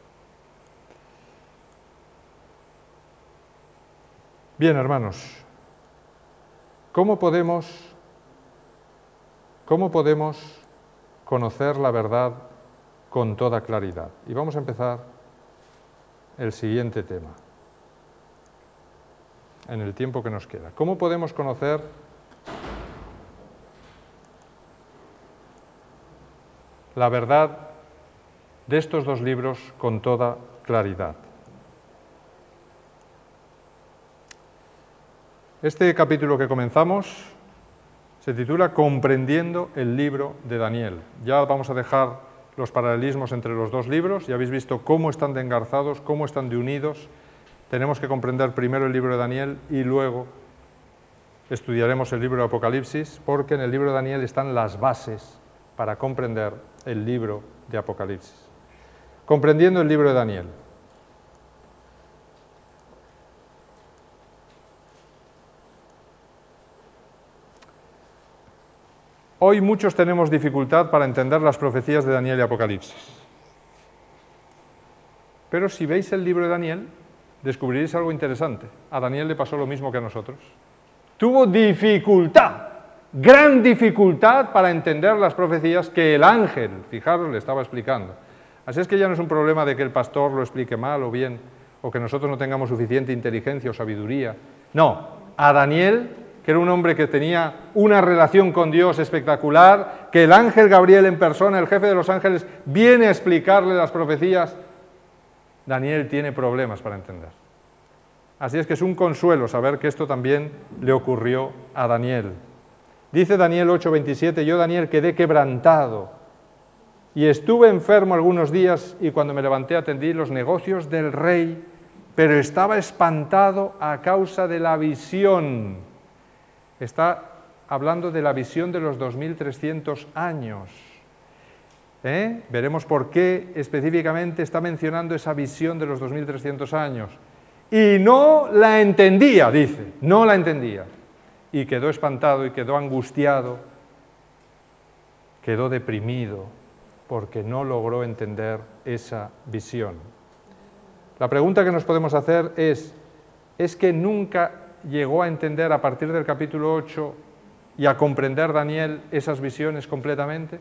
Bien, hermanos, ¿cómo podemos, cómo podemos conocer la verdad con toda claridad? Y vamos a empezar el siguiente tema, en el tiempo que nos queda. ¿Cómo podemos conocer la verdad de estos dos libros con toda claridad? Este capítulo que comenzamos se titula Comprendiendo el libro de Daniel. Ya vamos a dejar los paralelismos entre los dos libros, ya habéis visto cómo están de engarzados, cómo están de unidos. Tenemos que comprender primero el libro de Daniel y luego estudiaremos el libro de Apocalipsis, porque en el libro de Daniel están las bases para comprender el libro de Apocalipsis. Comprendiendo el libro de Daniel. Hoy muchos tenemos dificultad para entender las profecías de Daniel y Apocalipsis. Pero si veis el libro de Daniel, descubriréis algo interesante. A Daniel le pasó lo mismo que a nosotros. Tuvo dificultad, gran dificultad para entender las profecías que el ángel, fijaros, le estaba explicando. Así es que ya no es un problema de que el pastor lo explique mal o bien, o que nosotros no tengamos suficiente inteligencia o sabiduría. No, a Daniel, que era un hombre que tenía una relación con Dios espectacular, que el ángel Gabriel en persona, el jefe de los ángeles, viene a explicarle las profecías, Daniel tiene problemas para entender. Así es que es un consuelo saber que esto también le ocurrió a Daniel. Dice Daniel ocho veintisiete, yo Daniel quedé quebrantado y estuve enfermo algunos días y cuando me levanté atendí los negocios del rey, pero estaba espantado a causa de la visión. Está hablando de la visión de los dos mil trescientos años. ¿Eh? Veremos por qué específicamente está mencionando esa visión de los dos mil trescientos años. Y no la entendía, dice, no la entendía. Y quedó espantado y quedó angustiado, quedó deprimido, porque no logró entender esa visión. La pregunta que nos podemos hacer es, ¿es que nunca llegó a entender a partir del capítulo ocho y a comprender Daniel esas visiones completamente?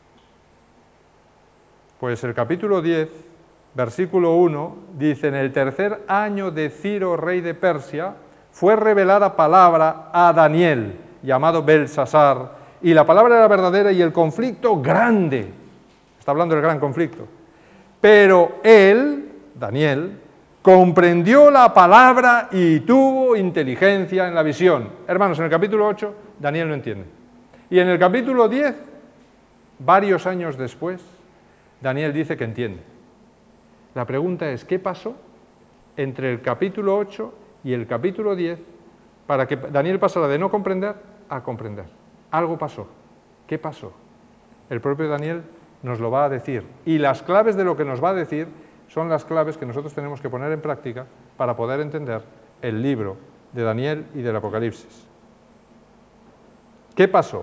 Pues el capítulo diez, versículo uno, dice, en el tercer año de Ciro, rey de Persia, fue revelada palabra a Daniel, llamado Belsasar, y la palabra era verdadera y el conflicto grande. Está hablando del gran conflicto. Pero él, Daniel, comprendió la palabra y tuvo inteligencia en la visión. Hermanos, en el capítulo ocho, Daniel no entiende. Y en el capítulo diez, varios años después, Daniel dice que entiende. La pregunta es, ¿qué pasó entre el capítulo ocho y el capítulo diez para que Daniel pasara de no comprender a comprender? Algo pasó. ¿Qué pasó? El propio Daniel nos lo va a decir. Y las claves de lo que nos va a decir son las claves que nosotros tenemos que poner en práctica para poder entender el libro de Daniel y del Apocalipsis. ¿Qué pasó?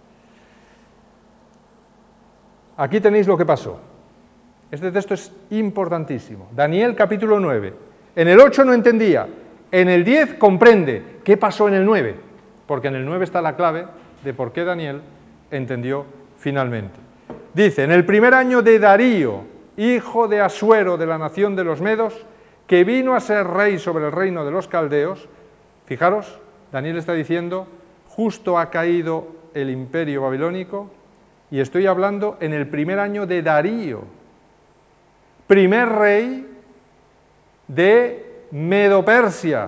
Aquí tenéis lo que pasó. Este texto es importantísimo. Daniel capítulo nueve. En el ocho no entendía, en el diez comprende. ¿Qué pasó en el nueve? Porque en el nueve está la clave de por qué Daniel entendió finalmente. Dice, en el primer año de Darío, hijo de Asuero de la nación de los Medos, que vino a ser rey sobre el reino de los caldeos, fijaros, Daniel está diciendo, justo ha caído el imperio babilónico, y estoy hablando en el primer año de Darío, primer rey de Medo-Persia.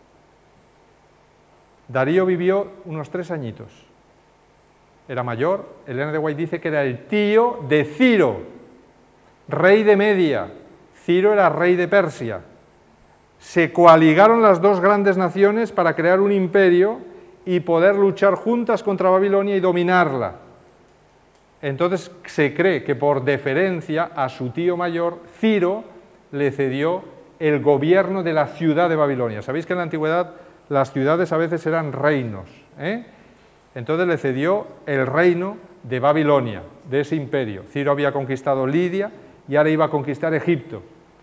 Darío vivió unos tres añitos. Era mayor, Elena de White dice que era el tío de Ciro, rey de Media. Ciro era rey de Persia. Se coaligaron las dos grandes naciones para crear un imperio y poder luchar juntas contra Babilonia y dominarla. Entonces se cree que por deferencia a su tío mayor, Ciro le cedió el gobierno de la ciudad de Babilonia. Sabéis que en la antigüedad las ciudades a veces eran reinos, ¿eh? Entonces le cedió el reino de Babilonia, de ese imperio. Ciro había conquistado Lidia y ahora iba a conquistar Egipto.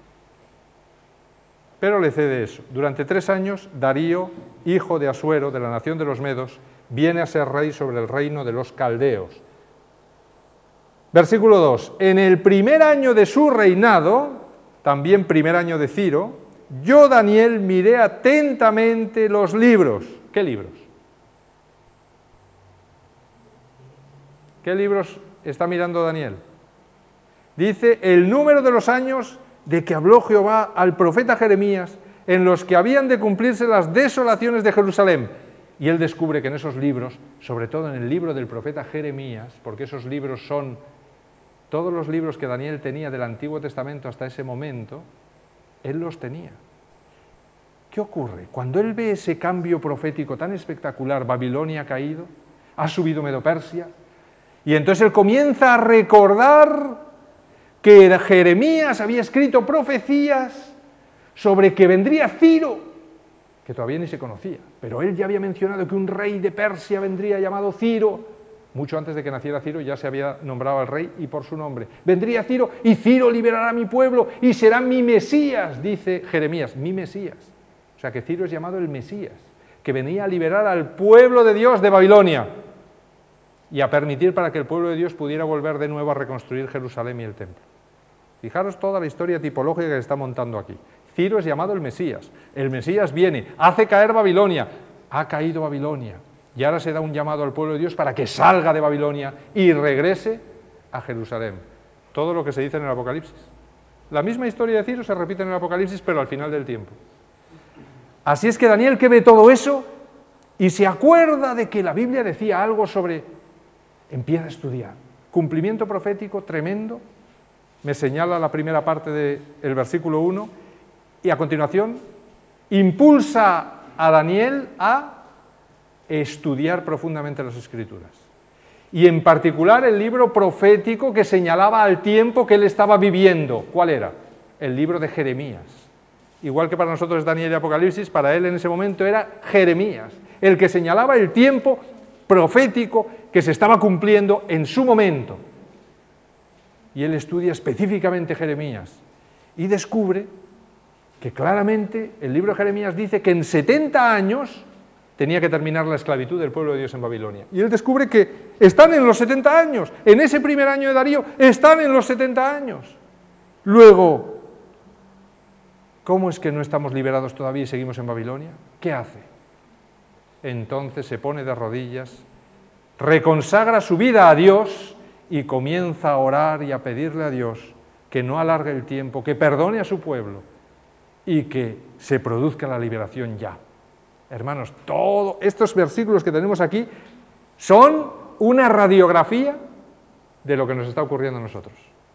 Pero le cede eso. Durante tres años, Darío, hijo de Asuero, de la nación de los Medos, viene a ser rey sobre el reino de los caldeos. Versículo dos. En el primer año de su reinado, también primer año de Ciro, yo, Daniel, miré atentamente los libros. ¿Qué libros? ¿Qué libros está mirando Daniel? Dice, el número de los años de que habló Jehová al profeta Jeremías, en los que habían de cumplirse las desolaciones de Jerusalén. Y él descubre que en esos libros, sobre todo en el libro del profeta Jeremías, porque esos libros son todos los libros que Daniel tenía del Antiguo Testamento hasta ese momento, él los tenía. ¿Qué ocurre? Cuando él ve ese cambio profético tan espectacular, Babilonia ha caído, ha subido Medo-Persia, y entonces él comienza a recordar que Jeremías había escrito profecías sobre que vendría Ciro, que todavía ni se conocía, pero él ya había mencionado que un rey de Persia vendría llamado Ciro. Mucho antes de que naciera Ciro ya se había nombrado al rey y por su nombre. Vendría Ciro y Ciro liberará a mi pueblo y será mi Mesías, dice Jeremías, mi Mesías. O sea que Ciro es llamado el Mesías, que venía a liberar al pueblo de Dios de Babilonia y a permitir para que el pueblo de Dios pudiera volver de nuevo a reconstruir Jerusalén y el templo. Fijaros toda la historia tipológica que se está montando aquí. Ciro es llamado el Mesías. El Mesías viene, hace caer Babilonia. Ha caído Babilonia. Y ahora se da un llamado al pueblo de Dios para que salga de Babilonia y regrese a Jerusalén. Todo lo que se dice en el Apocalipsis. La misma historia de Ciro se repite en el Apocalipsis, pero al final del tiempo. Así es que Daniel, que ve todo eso y se acuerda de que la Biblia decía algo sobre, empieza a estudiar. Cumplimiento profético tremendo, me señala la primera parte del versículo uno, y a continuación impulsa a Daniel a estudiar profundamente las Escrituras. Y en particular el libro profético que señalaba al tiempo que él estaba viviendo. ¿Cuál era? El libro de Jeremías. Igual que para nosotros es Daniel y Apocalipsis, para él en ese momento era Jeremías, el que señalaba el tiempo profético que se estaba cumpliendo en su momento. Y él estudia específicamente Jeremías y descubre que claramente el libro de Jeremías dice que en setenta años tenía que terminar la esclavitud del pueblo de Dios en Babilonia. Y él descubre que están en los setenta años, en ese primer año de Darío, están en los setenta años. Luego, ¿cómo es que no estamos liberados todavía y seguimos en Babilonia? ¿Qué hace? Entonces se pone de rodillas, reconsagra su vida a Dios y comienza a orar y a pedirle a Dios que no alargue el tiempo, que perdone a su pueblo y que se produzca la liberación ya. Hermanos, todos estos versículos que tenemos aquí son una radiografía de lo que nos está ocurriendo a nosotros.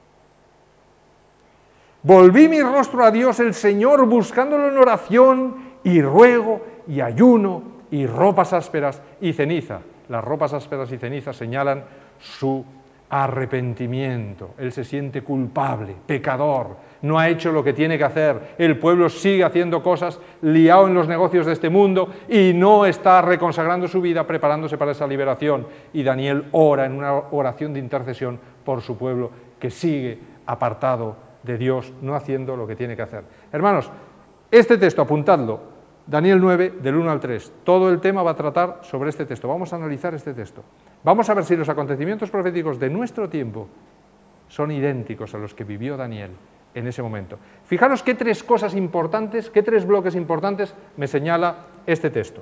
Volví mi rostro a Dios el Señor buscándolo en oración y ruego y ayuno y ropas ásperas y ceniza. Las ropas ásperas y ceniza señalan su arrepentimiento. Él se siente culpable, pecador, no ha hecho lo que tiene que hacer. El pueblo sigue haciendo cosas, liado en los negocios de este mundo y no está reconsagrando su vida, preparándose para esa liberación. Y Daniel ora en una oración de intercesión por su pueblo que sigue apartado de Dios, no haciendo lo que tiene que hacer. Hermanos, este texto, apuntadlo, Daniel nueve, del uno al tres, todo el tema va a tratar sobre este texto. Vamos a analizar este texto. Vamos a ver si los acontecimientos proféticos de nuestro tiempo son idénticos a los que vivió Daniel en ese momento. Fijaros qué tres cosas importantes, qué tres bloques importantes me señala este texto.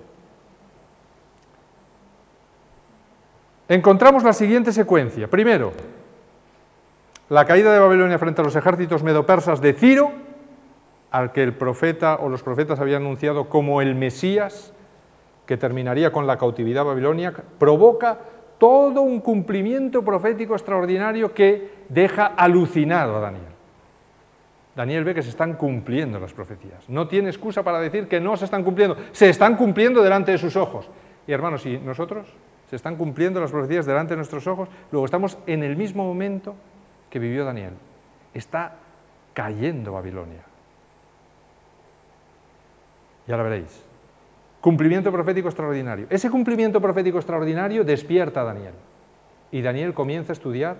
Encontramos la siguiente secuencia. Primero, la caída de Babilonia frente a los ejércitos medo-persas de Ciro, al que el profeta o los profetas habían anunciado como el Mesías, que terminaría con la cautividad babilónica, provoca todo un cumplimiento profético extraordinario que deja alucinado a Daniel. Daniel ve que se están cumpliendo las profecías. No tiene excusa para decir que no se están cumpliendo. Se están cumpliendo delante de sus ojos. Y hermanos, si nosotros se están cumpliendo las profecías delante de nuestros ojos, luego estamos en el mismo momento que vivió Daniel. Está cayendo Babilonia. Ya lo veréis. Cumplimiento profético extraordinario. Ese cumplimiento profético extraordinario despierta a Daniel. Y Daniel comienza a estudiar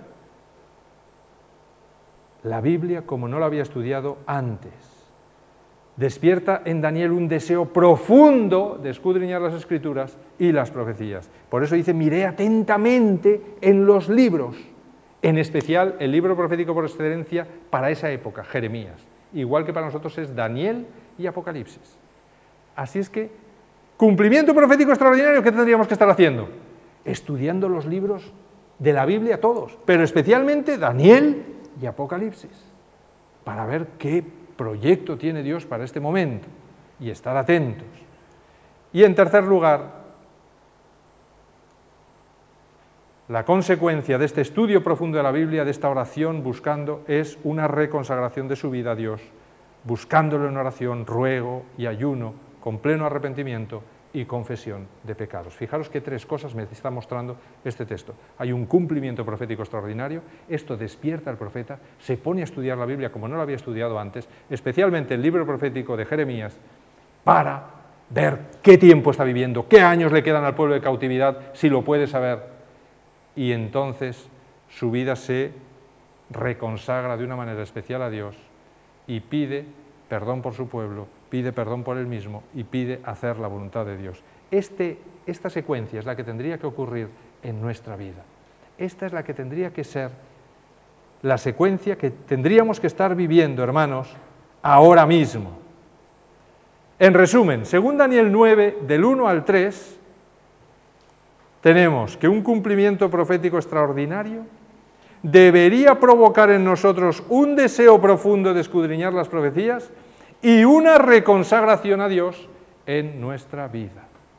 la Biblia como no la había estudiado antes. Despierta en Daniel un deseo profundo de escudriñar las Escrituras y las profecías. Por eso dice, miré atentamente en los libros, en especial el libro profético por excelencia para esa época, Jeremías. Igual que para nosotros es Daniel y Apocalipsis. Así es que, cumplimiento profético extraordinario, ¿qué tendríamos que estar haciendo? Estudiando los libros de la Biblia todos, pero especialmente Daniel y Apocalipsis, para ver qué proyecto tiene Dios para este momento y estar atentos. Y en tercer lugar, la consecuencia de este estudio profundo de la Biblia, de esta oración buscando, es una reconsagración de su vida a Dios, buscándolo en oración, ruego y ayuno, con pleno arrepentimiento y confesión de pecados. Fijaros qué tres cosas me está mostrando este texto. Hay un cumplimiento profético extraordinario, esto despierta al profeta, se pone a estudiar la Biblia como no lo había estudiado antes, especialmente el libro profético de Jeremías, para ver qué tiempo está viviendo, qué años le quedan al pueblo de cautividad, si lo puede saber, y entonces su vida se reconsagra de una manera especial a Dios y pide perdón por su pueblo, pide perdón por él mismo y pide hacer la voluntad de Dios. Este, esta secuencia es la que tendría que ocurrir en nuestra vida. Esta es la que tendría que ser la secuencia que tendríamos que estar viviendo, hermanos, ahora mismo. En resumen, según Daniel nueve, del uno al tres, tenemos que un cumplimiento profético extraordinario debería provocar en nosotros un deseo profundo de escudriñar las profecías y una reconsagración a Dios en nuestra vida.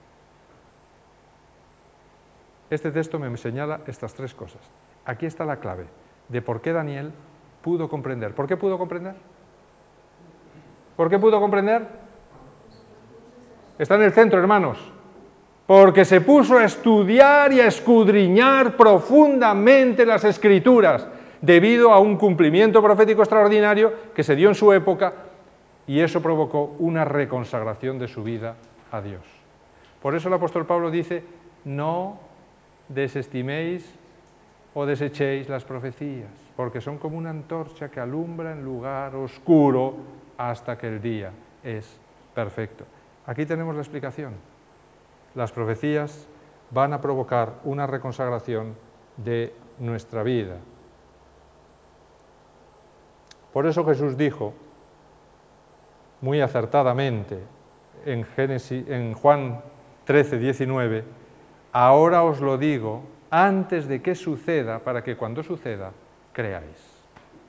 Este texto me señala estas tres cosas. Aquí está la clave de por qué Daniel pudo comprender. ¿Por qué pudo comprender? ¿Por qué pudo comprender? Está en el centro, hermanos. Porque se puso a estudiar y a escudriñar profundamente las Escrituras, debido a un cumplimiento profético extraordinario que se dio en su época, y eso provocó una reconsagración de su vida a Dios. Por eso el apóstol Pablo dice, no desestiméis o desechéis las profecías, porque son como una antorcha que alumbra en lugar oscuro hasta que el día es perfecto. Aquí tenemos la explicación. Las profecías van a provocar una reconsagración de nuestra vida. Por eso Jesús dijo, muy acertadamente, en, Génesis, en Juan trece, diecinueve, ahora os lo digo antes de que suceda, para que cuando suceda, creáis.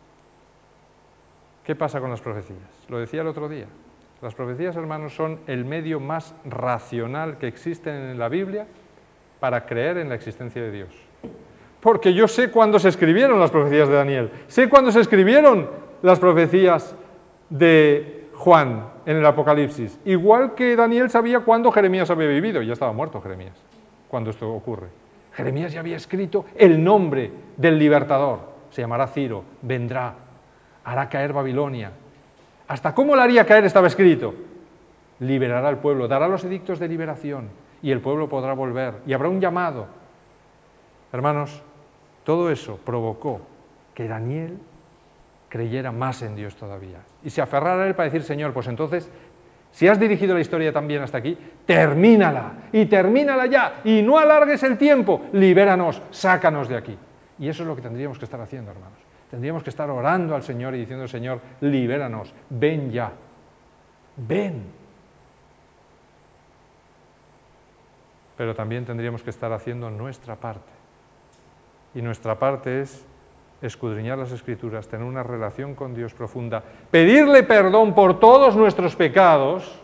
¿Qué pasa con las profecías? Lo decía el otro día. Las profecías, hermanos, son el medio más racional que existe en la Biblia para creer en la existencia de Dios. Porque yo sé cuándo se escribieron las profecías de Daniel, sé cuándo se escribieron las profecías de Juan en el Apocalipsis, igual que Daniel sabía cuándo Jeremías había vivido, ya estaba muerto Jeremías, cuando esto ocurre. Jeremías ya había escrito el nombre del libertador, se llamará Ciro, vendrá, hará caer Babilonia. ¿Hasta cómo la haría caer estaba escrito? Liberará al pueblo, dará los edictos de liberación y el pueblo podrá volver y habrá un llamado. Hermanos, todo eso provocó que Daniel creyera más en Dios todavía y se aferrara a él para decir, Señor, pues entonces, si has dirigido la historia también hasta aquí, termínala y termínala ya y no alargues el tiempo, libéranos, sácanos de aquí. Y eso es lo que tendríamos que estar haciendo, hermanos. Tendríamos que estar orando al Señor y diciendo, Señor, libéranos, ven ya, ven. Pero también tendríamos que estar haciendo nuestra parte. Y nuestra parte es escudriñar las Escrituras, tener una relación con Dios profunda, pedirle perdón por todos nuestros pecados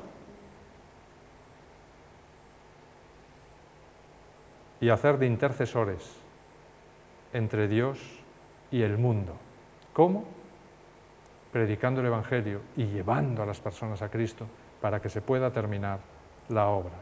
y hacer de intercesores entre Dios y el mundo. ¿Cómo? Predicando el Evangelio y llevando a las personas a Cristo para que se pueda terminar la obra.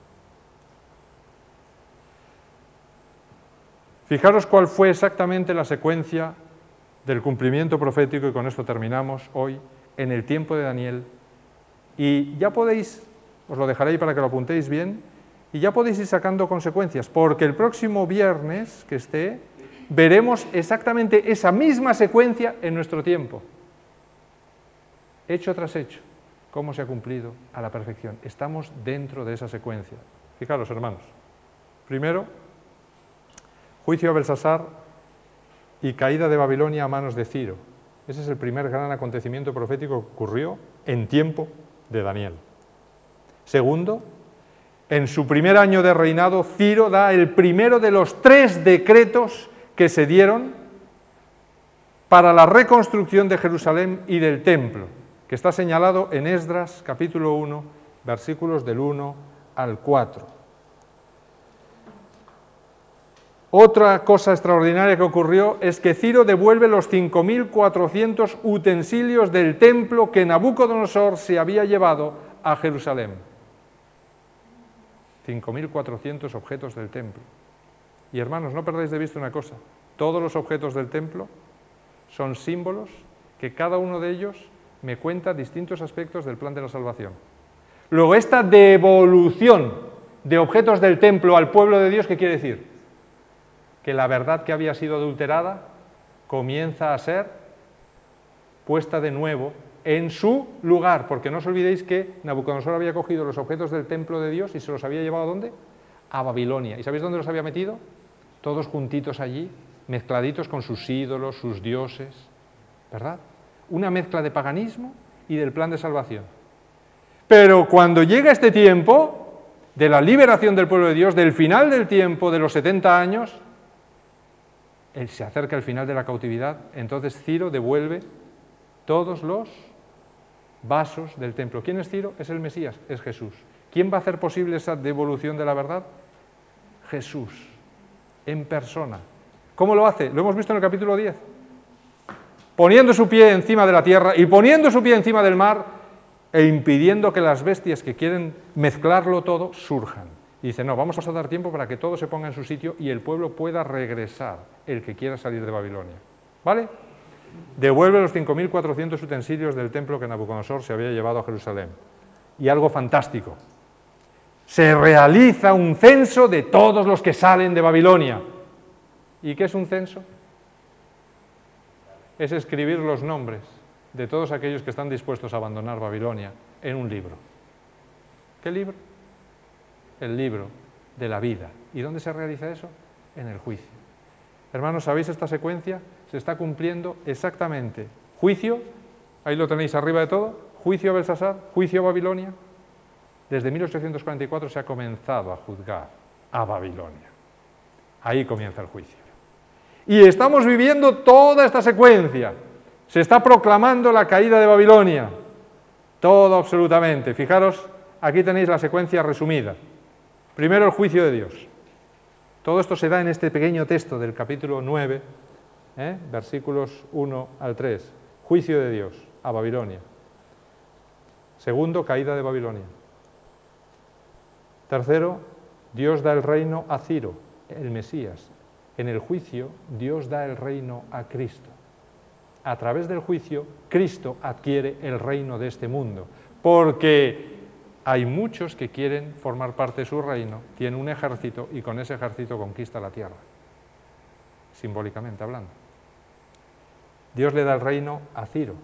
Fijaros cuál fue exactamente la secuencia del cumplimiento profético, y con esto terminamos hoy, en el tiempo de Daniel. Y ya podéis, os lo dejaré ahí para que lo apuntéis bien, y ya podéis ir sacando consecuencias, porque el próximo viernes que esté, veremos exactamente esa misma secuencia en nuestro tiempo. Hecho tras hecho, cómo se ha cumplido a la perfección. Estamos dentro de esa secuencia. Fijaros, hermanos. Primero, juicio a Belsasar y caída de Babilonia a manos de Ciro. Ese es el primer gran acontecimiento profético que ocurrió en tiempo de Daniel. Segundo, en su primer año de reinado, Ciro da el primero de los tres decretos que se dieron para la reconstrucción de Jerusalén y del templo, que está señalado en Esdras capítulo uno, versículos del uno al cuatro. Otra cosa extraordinaria que ocurrió es que Ciro devuelve los cinco mil cuatrocientos utensilios del templo que Nabucodonosor se había llevado a Jerusalén. cinco mil cuatrocientos objetos del templo. Y hermanos, no perdáis de vista una cosa, todos los objetos del templo son símbolos que cada uno de ellos me cuenta distintos aspectos del plan de la salvación. Luego, esta devolución de objetos del templo al pueblo de Dios, ¿qué quiere decir? Que la verdad que había sido adulterada comienza a ser puesta de nuevo en su lugar, porque no os olvidéis que Nabucodonosor había cogido los objetos del templo de Dios y se los había llevado ¿a dónde? A Babilonia. ¿Y sabéis dónde los había metido? Todos juntitos allí, mezcladitos con sus ídolos, sus dioses, ¿verdad? Una mezcla de paganismo y del plan de salvación. Pero cuando llega este tiempo de la liberación del pueblo de Dios, del final del tiempo, de los setenta años, él se acerca al final de la cautividad, entonces Ciro devuelve todos los vasos del templo. ¿Quién es Ciro? Es el Mesías, es Jesús. ¿Quién va a hacer posible esa devolución de la verdad? Jesús, en persona. ¿Cómo lo hace? Lo hemos visto en el capítulo diez. Poniendo su pie encima de la tierra y poniendo su pie encima del mar e impidiendo que las bestias que quieren mezclarlo todo surjan. Y dice, no, vamos a dar tiempo para que todo se ponga en su sitio y el pueblo pueda regresar, el que quiera salir de Babilonia. ¿Vale? Devuelve los cinco mil cuatrocientos utensilios del templo que Nabucodonosor se había llevado a Jerusalén. Y algo fantástico. Se realiza un censo de todos los que salen de Babilonia. ¿Y qué es un censo? Es escribir los nombres de todos aquellos que están dispuestos a abandonar Babilonia en un libro. ¿Qué libro? El libro de la vida. ¿Y dónde se realiza eso? En el juicio. Hermanos, ¿sabéis esta secuencia? Se está cumpliendo exactamente. Juicio, ahí lo tenéis arriba de todo, juicio a Belsasar, juicio a Babilonia. Desde mil ochocientos cuarenta y cuatro se ha comenzado a juzgar a Babilonia. Ahí comienza el juicio. Y estamos viviendo toda esta secuencia. Se está proclamando la caída de Babilonia. Todo absolutamente. Fijaros, aquí tenéis la secuencia resumida. Primero el juicio de Dios. Todo esto se da en este pequeño texto del capítulo nueve, ¿eh? versículos uno al tres. Juicio de Dios a Babilonia. Segundo, caída de Babilonia. Tercero, Dios da el reino a Ciro, el Mesías. En el juicio, Dios da el reino a Cristo. A través del juicio, Cristo adquiere el reino de este mundo, porque hay muchos que quieren formar parte de su reino, tienen un ejército y con ese ejército conquista la tierra, simbólicamente hablando. Dios le da el reino a Ciro.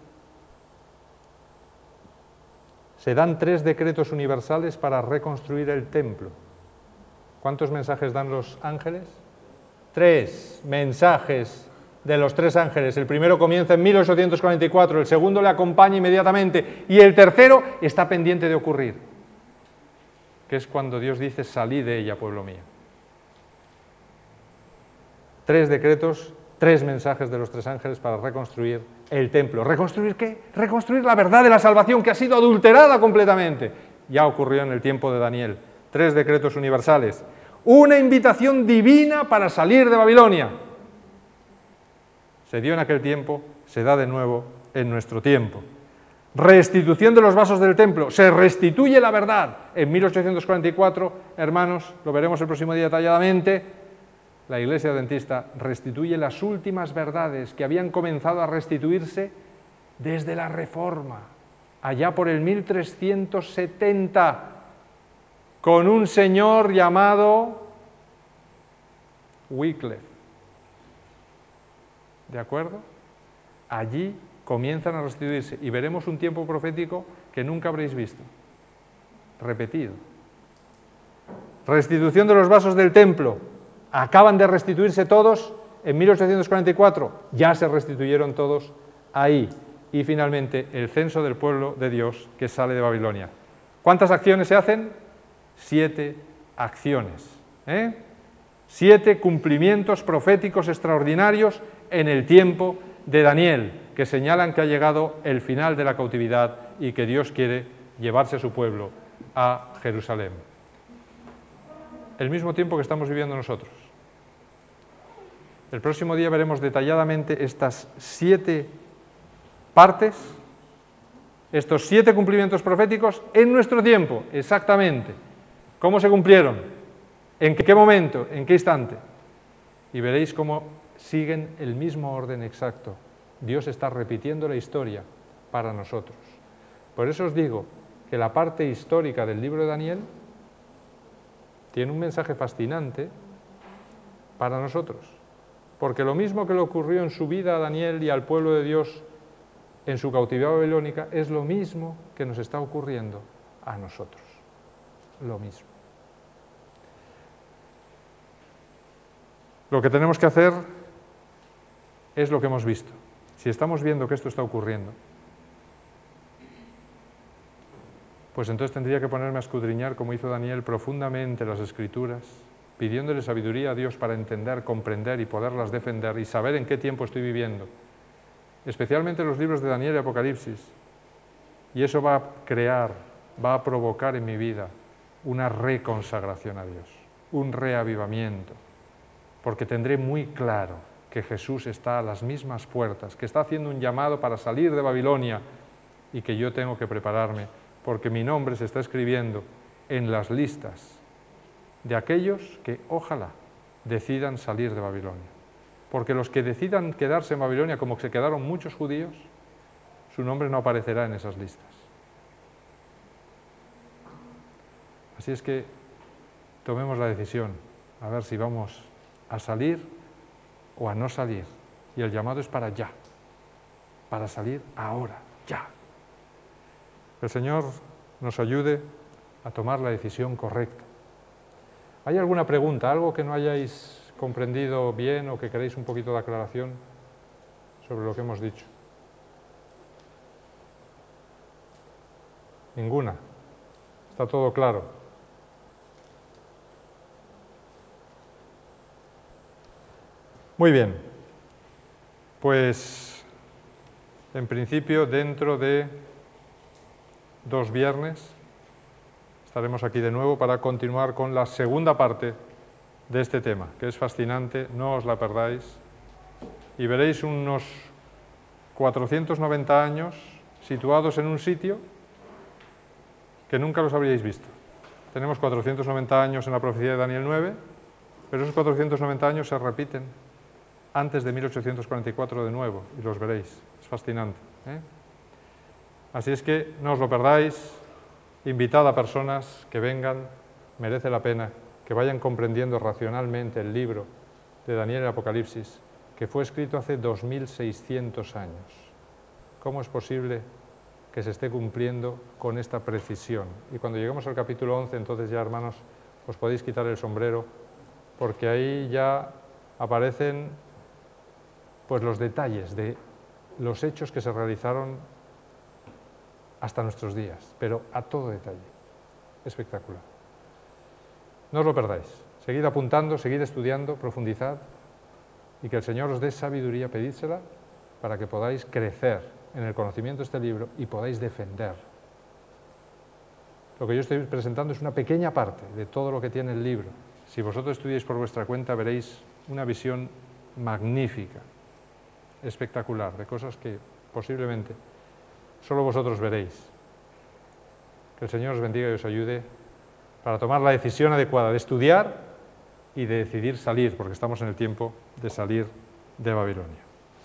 Se dan tres decretos universales para reconstruir el templo. ¿Cuántos mensajes dan los ángeles? Tres mensajes de los tres ángeles. El primero comienza en mil ochocientos cuarenta y cuatro, el segundo le acompaña inmediatamente y el tercero está pendiente de ocurrir, que es cuando Dios dice, salid de ella, pueblo mío. Tres decretos, tres mensajes de los tres ángeles para reconstruir el templo. ¿Reconstruir qué? Reconstruir la verdad de la salvación que ha sido adulterada completamente. Ya ocurrió en el tiempo de Daniel. Tres decretos universales. Una invitación divina para salir de Babilonia. Se dio en aquel tiempo, se da de nuevo en nuestro tiempo. Restitución de los vasos del templo. Se restituye la verdad. En mil ochocientos cuarenta y cuatro, hermanos, lo veremos el próximo día detalladamente, la Iglesia Adventista restituye las últimas verdades que habían comenzado a restituirse desde la Reforma, allá por el mil trescientos setenta, con un señor llamado Wycliffe. ¿De acuerdo? Allí comienzan a restituirse y veremos un tiempo profético que nunca habréis visto, repetido. Restitución de los vasos del templo. Acaban de restituirse todos en mil ochocientos cuarenta y cuatro, ya se restituyeron todos ahí. Y finalmente el censo del pueblo de Dios que sale de Babilonia. ¿Cuántas acciones se hacen? Siete acciones. ¿eh? Siete cumplimientos proféticos extraordinarios en el tiempo de Daniel, que señalan que ha llegado el final de la cautividad y que Dios quiere llevarse a su pueblo a Jerusalén. El mismo tiempo que estamos viviendo nosotros. El próximo día veremos detalladamente estas siete partes, estos siete cumplimientos proféticos en nuestro tiempo, exactamente. ¿Cómo se cumplieron? ¿En qué momento? ¿En qué instante? Y veréis cómo siguen el mismo orden exacto. Dios está repitiendo la historia para nosotros. Por eso os digo que la parte histórica del libro de Daniel tiene un mensaje fascinante para nosotros, porque lo mismo que le ocurrió en su vida a Daniel y al pueblo de Dios en su cautividad babilónica es lo mismo que nos está ocurriendo a nosotros, lo mismo. Lo que tenemos que hacer es lo que hemos visto. Si estamos viendo que esto está ocurriendo, pues entonces tendría que ponerme a escudriñar, como hizo Daniel, profundamente las Escrituras, pidiéndole sabiduría a Dios para entender, comprender y poderlas defender y saber en qué tiempo estoy viviendo, especialmente los libros de Daniel y Apocalipsis. Y eso va a crear, va a provocar en mi vida una reconsagración a Dios, un reavivamiento, porque tendré muy claro que Jesús está a las mismas puertas, que está haciendo un llamado para salir de Babilonia y que yo tengo que prepararme, porque mi nombre se está escribiendo en las listas de aquellos que, ojalá, decidan salir de Babilonia. Porque los que decidan quedarse en Babilonia, como se quedaron muchos judíos, su nombre no aparecerá en esas listas. Así es que tomemos la decisión, a ver si vamos a salir o a no salir. Y el llamado es para ya, para salir ahora, ya. El Señor nos ayude a tomar la decisión correcta. ¿Hay alguna pregunta, algo que no hayáis comprendido bien o que queréis un poquito de aclaración sobre lo que hemos dicho? Ninguna. Está todo claro. Muy bien. Pues, en principio, dentro de dos viernes estaremos aquí de nuevo para continuar con la segunda parte de este tema, que es fascinante, no os la perdáis, y veréis unos cuatrocientos noventa años situados en un sitio que nunca los habríais visto. Tenemos cuatrocientos noventa años en la profecía de Daniel nueve, pero esos cuatrocientos noventa años se repiten antes de mil ochocientos cuarenta y cuatro de nuevo, y los veréis, es fascinante, ¿eh? Así es que no os lo perdáis, invitad a personas que vengan, merece la pena, que vayan comprendiendo racionalmente el libro de Daniel y el Apocalipsis, que fue escrito hace dos mil seiscientos años. ¿Cómo es posible que se esté cumpliendo con esta precisión? Y cuando lleguemos al capítulo once, entonces ya, hermanos, os podéis quitar el sombrero, porque ahí ya aparecen pues los detalles de los hechos que se realizaron hasta nuestros días, pero a todo detalle. Espectacular. No os lo perdáis. Seguid apuntando, seguid estudiando, profundizad, y que el Señor os dé sabiduría, pedídsela, para que podáis crecer en el conocimiento de este libro y podáis defender. Lo que yo estoy presentando es una pequeña parte de todo lo que tiene el libro. Si vosotros estudiáis por vuestra cuenta, veréis una visión magnífica, espectacular, de cosas que posiblemente solo vosotros veréis. Que el Señor os bendiga y os ayude para tomar la decisión adecuada de estudiar y de decidir salir, porque estamos en el tiempo de salir de Babilonia.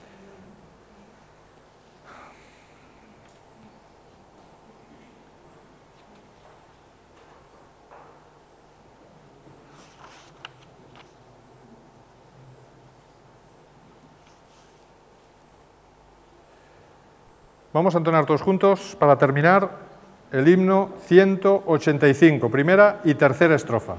Vamos a entonar todos juntos, para terminar, el himno ciento ochenta y cinco, primera y tercera estrofa.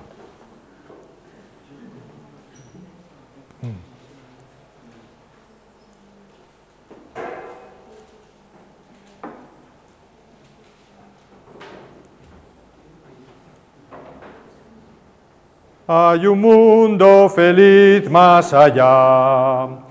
Hay un mundo feliz más allá,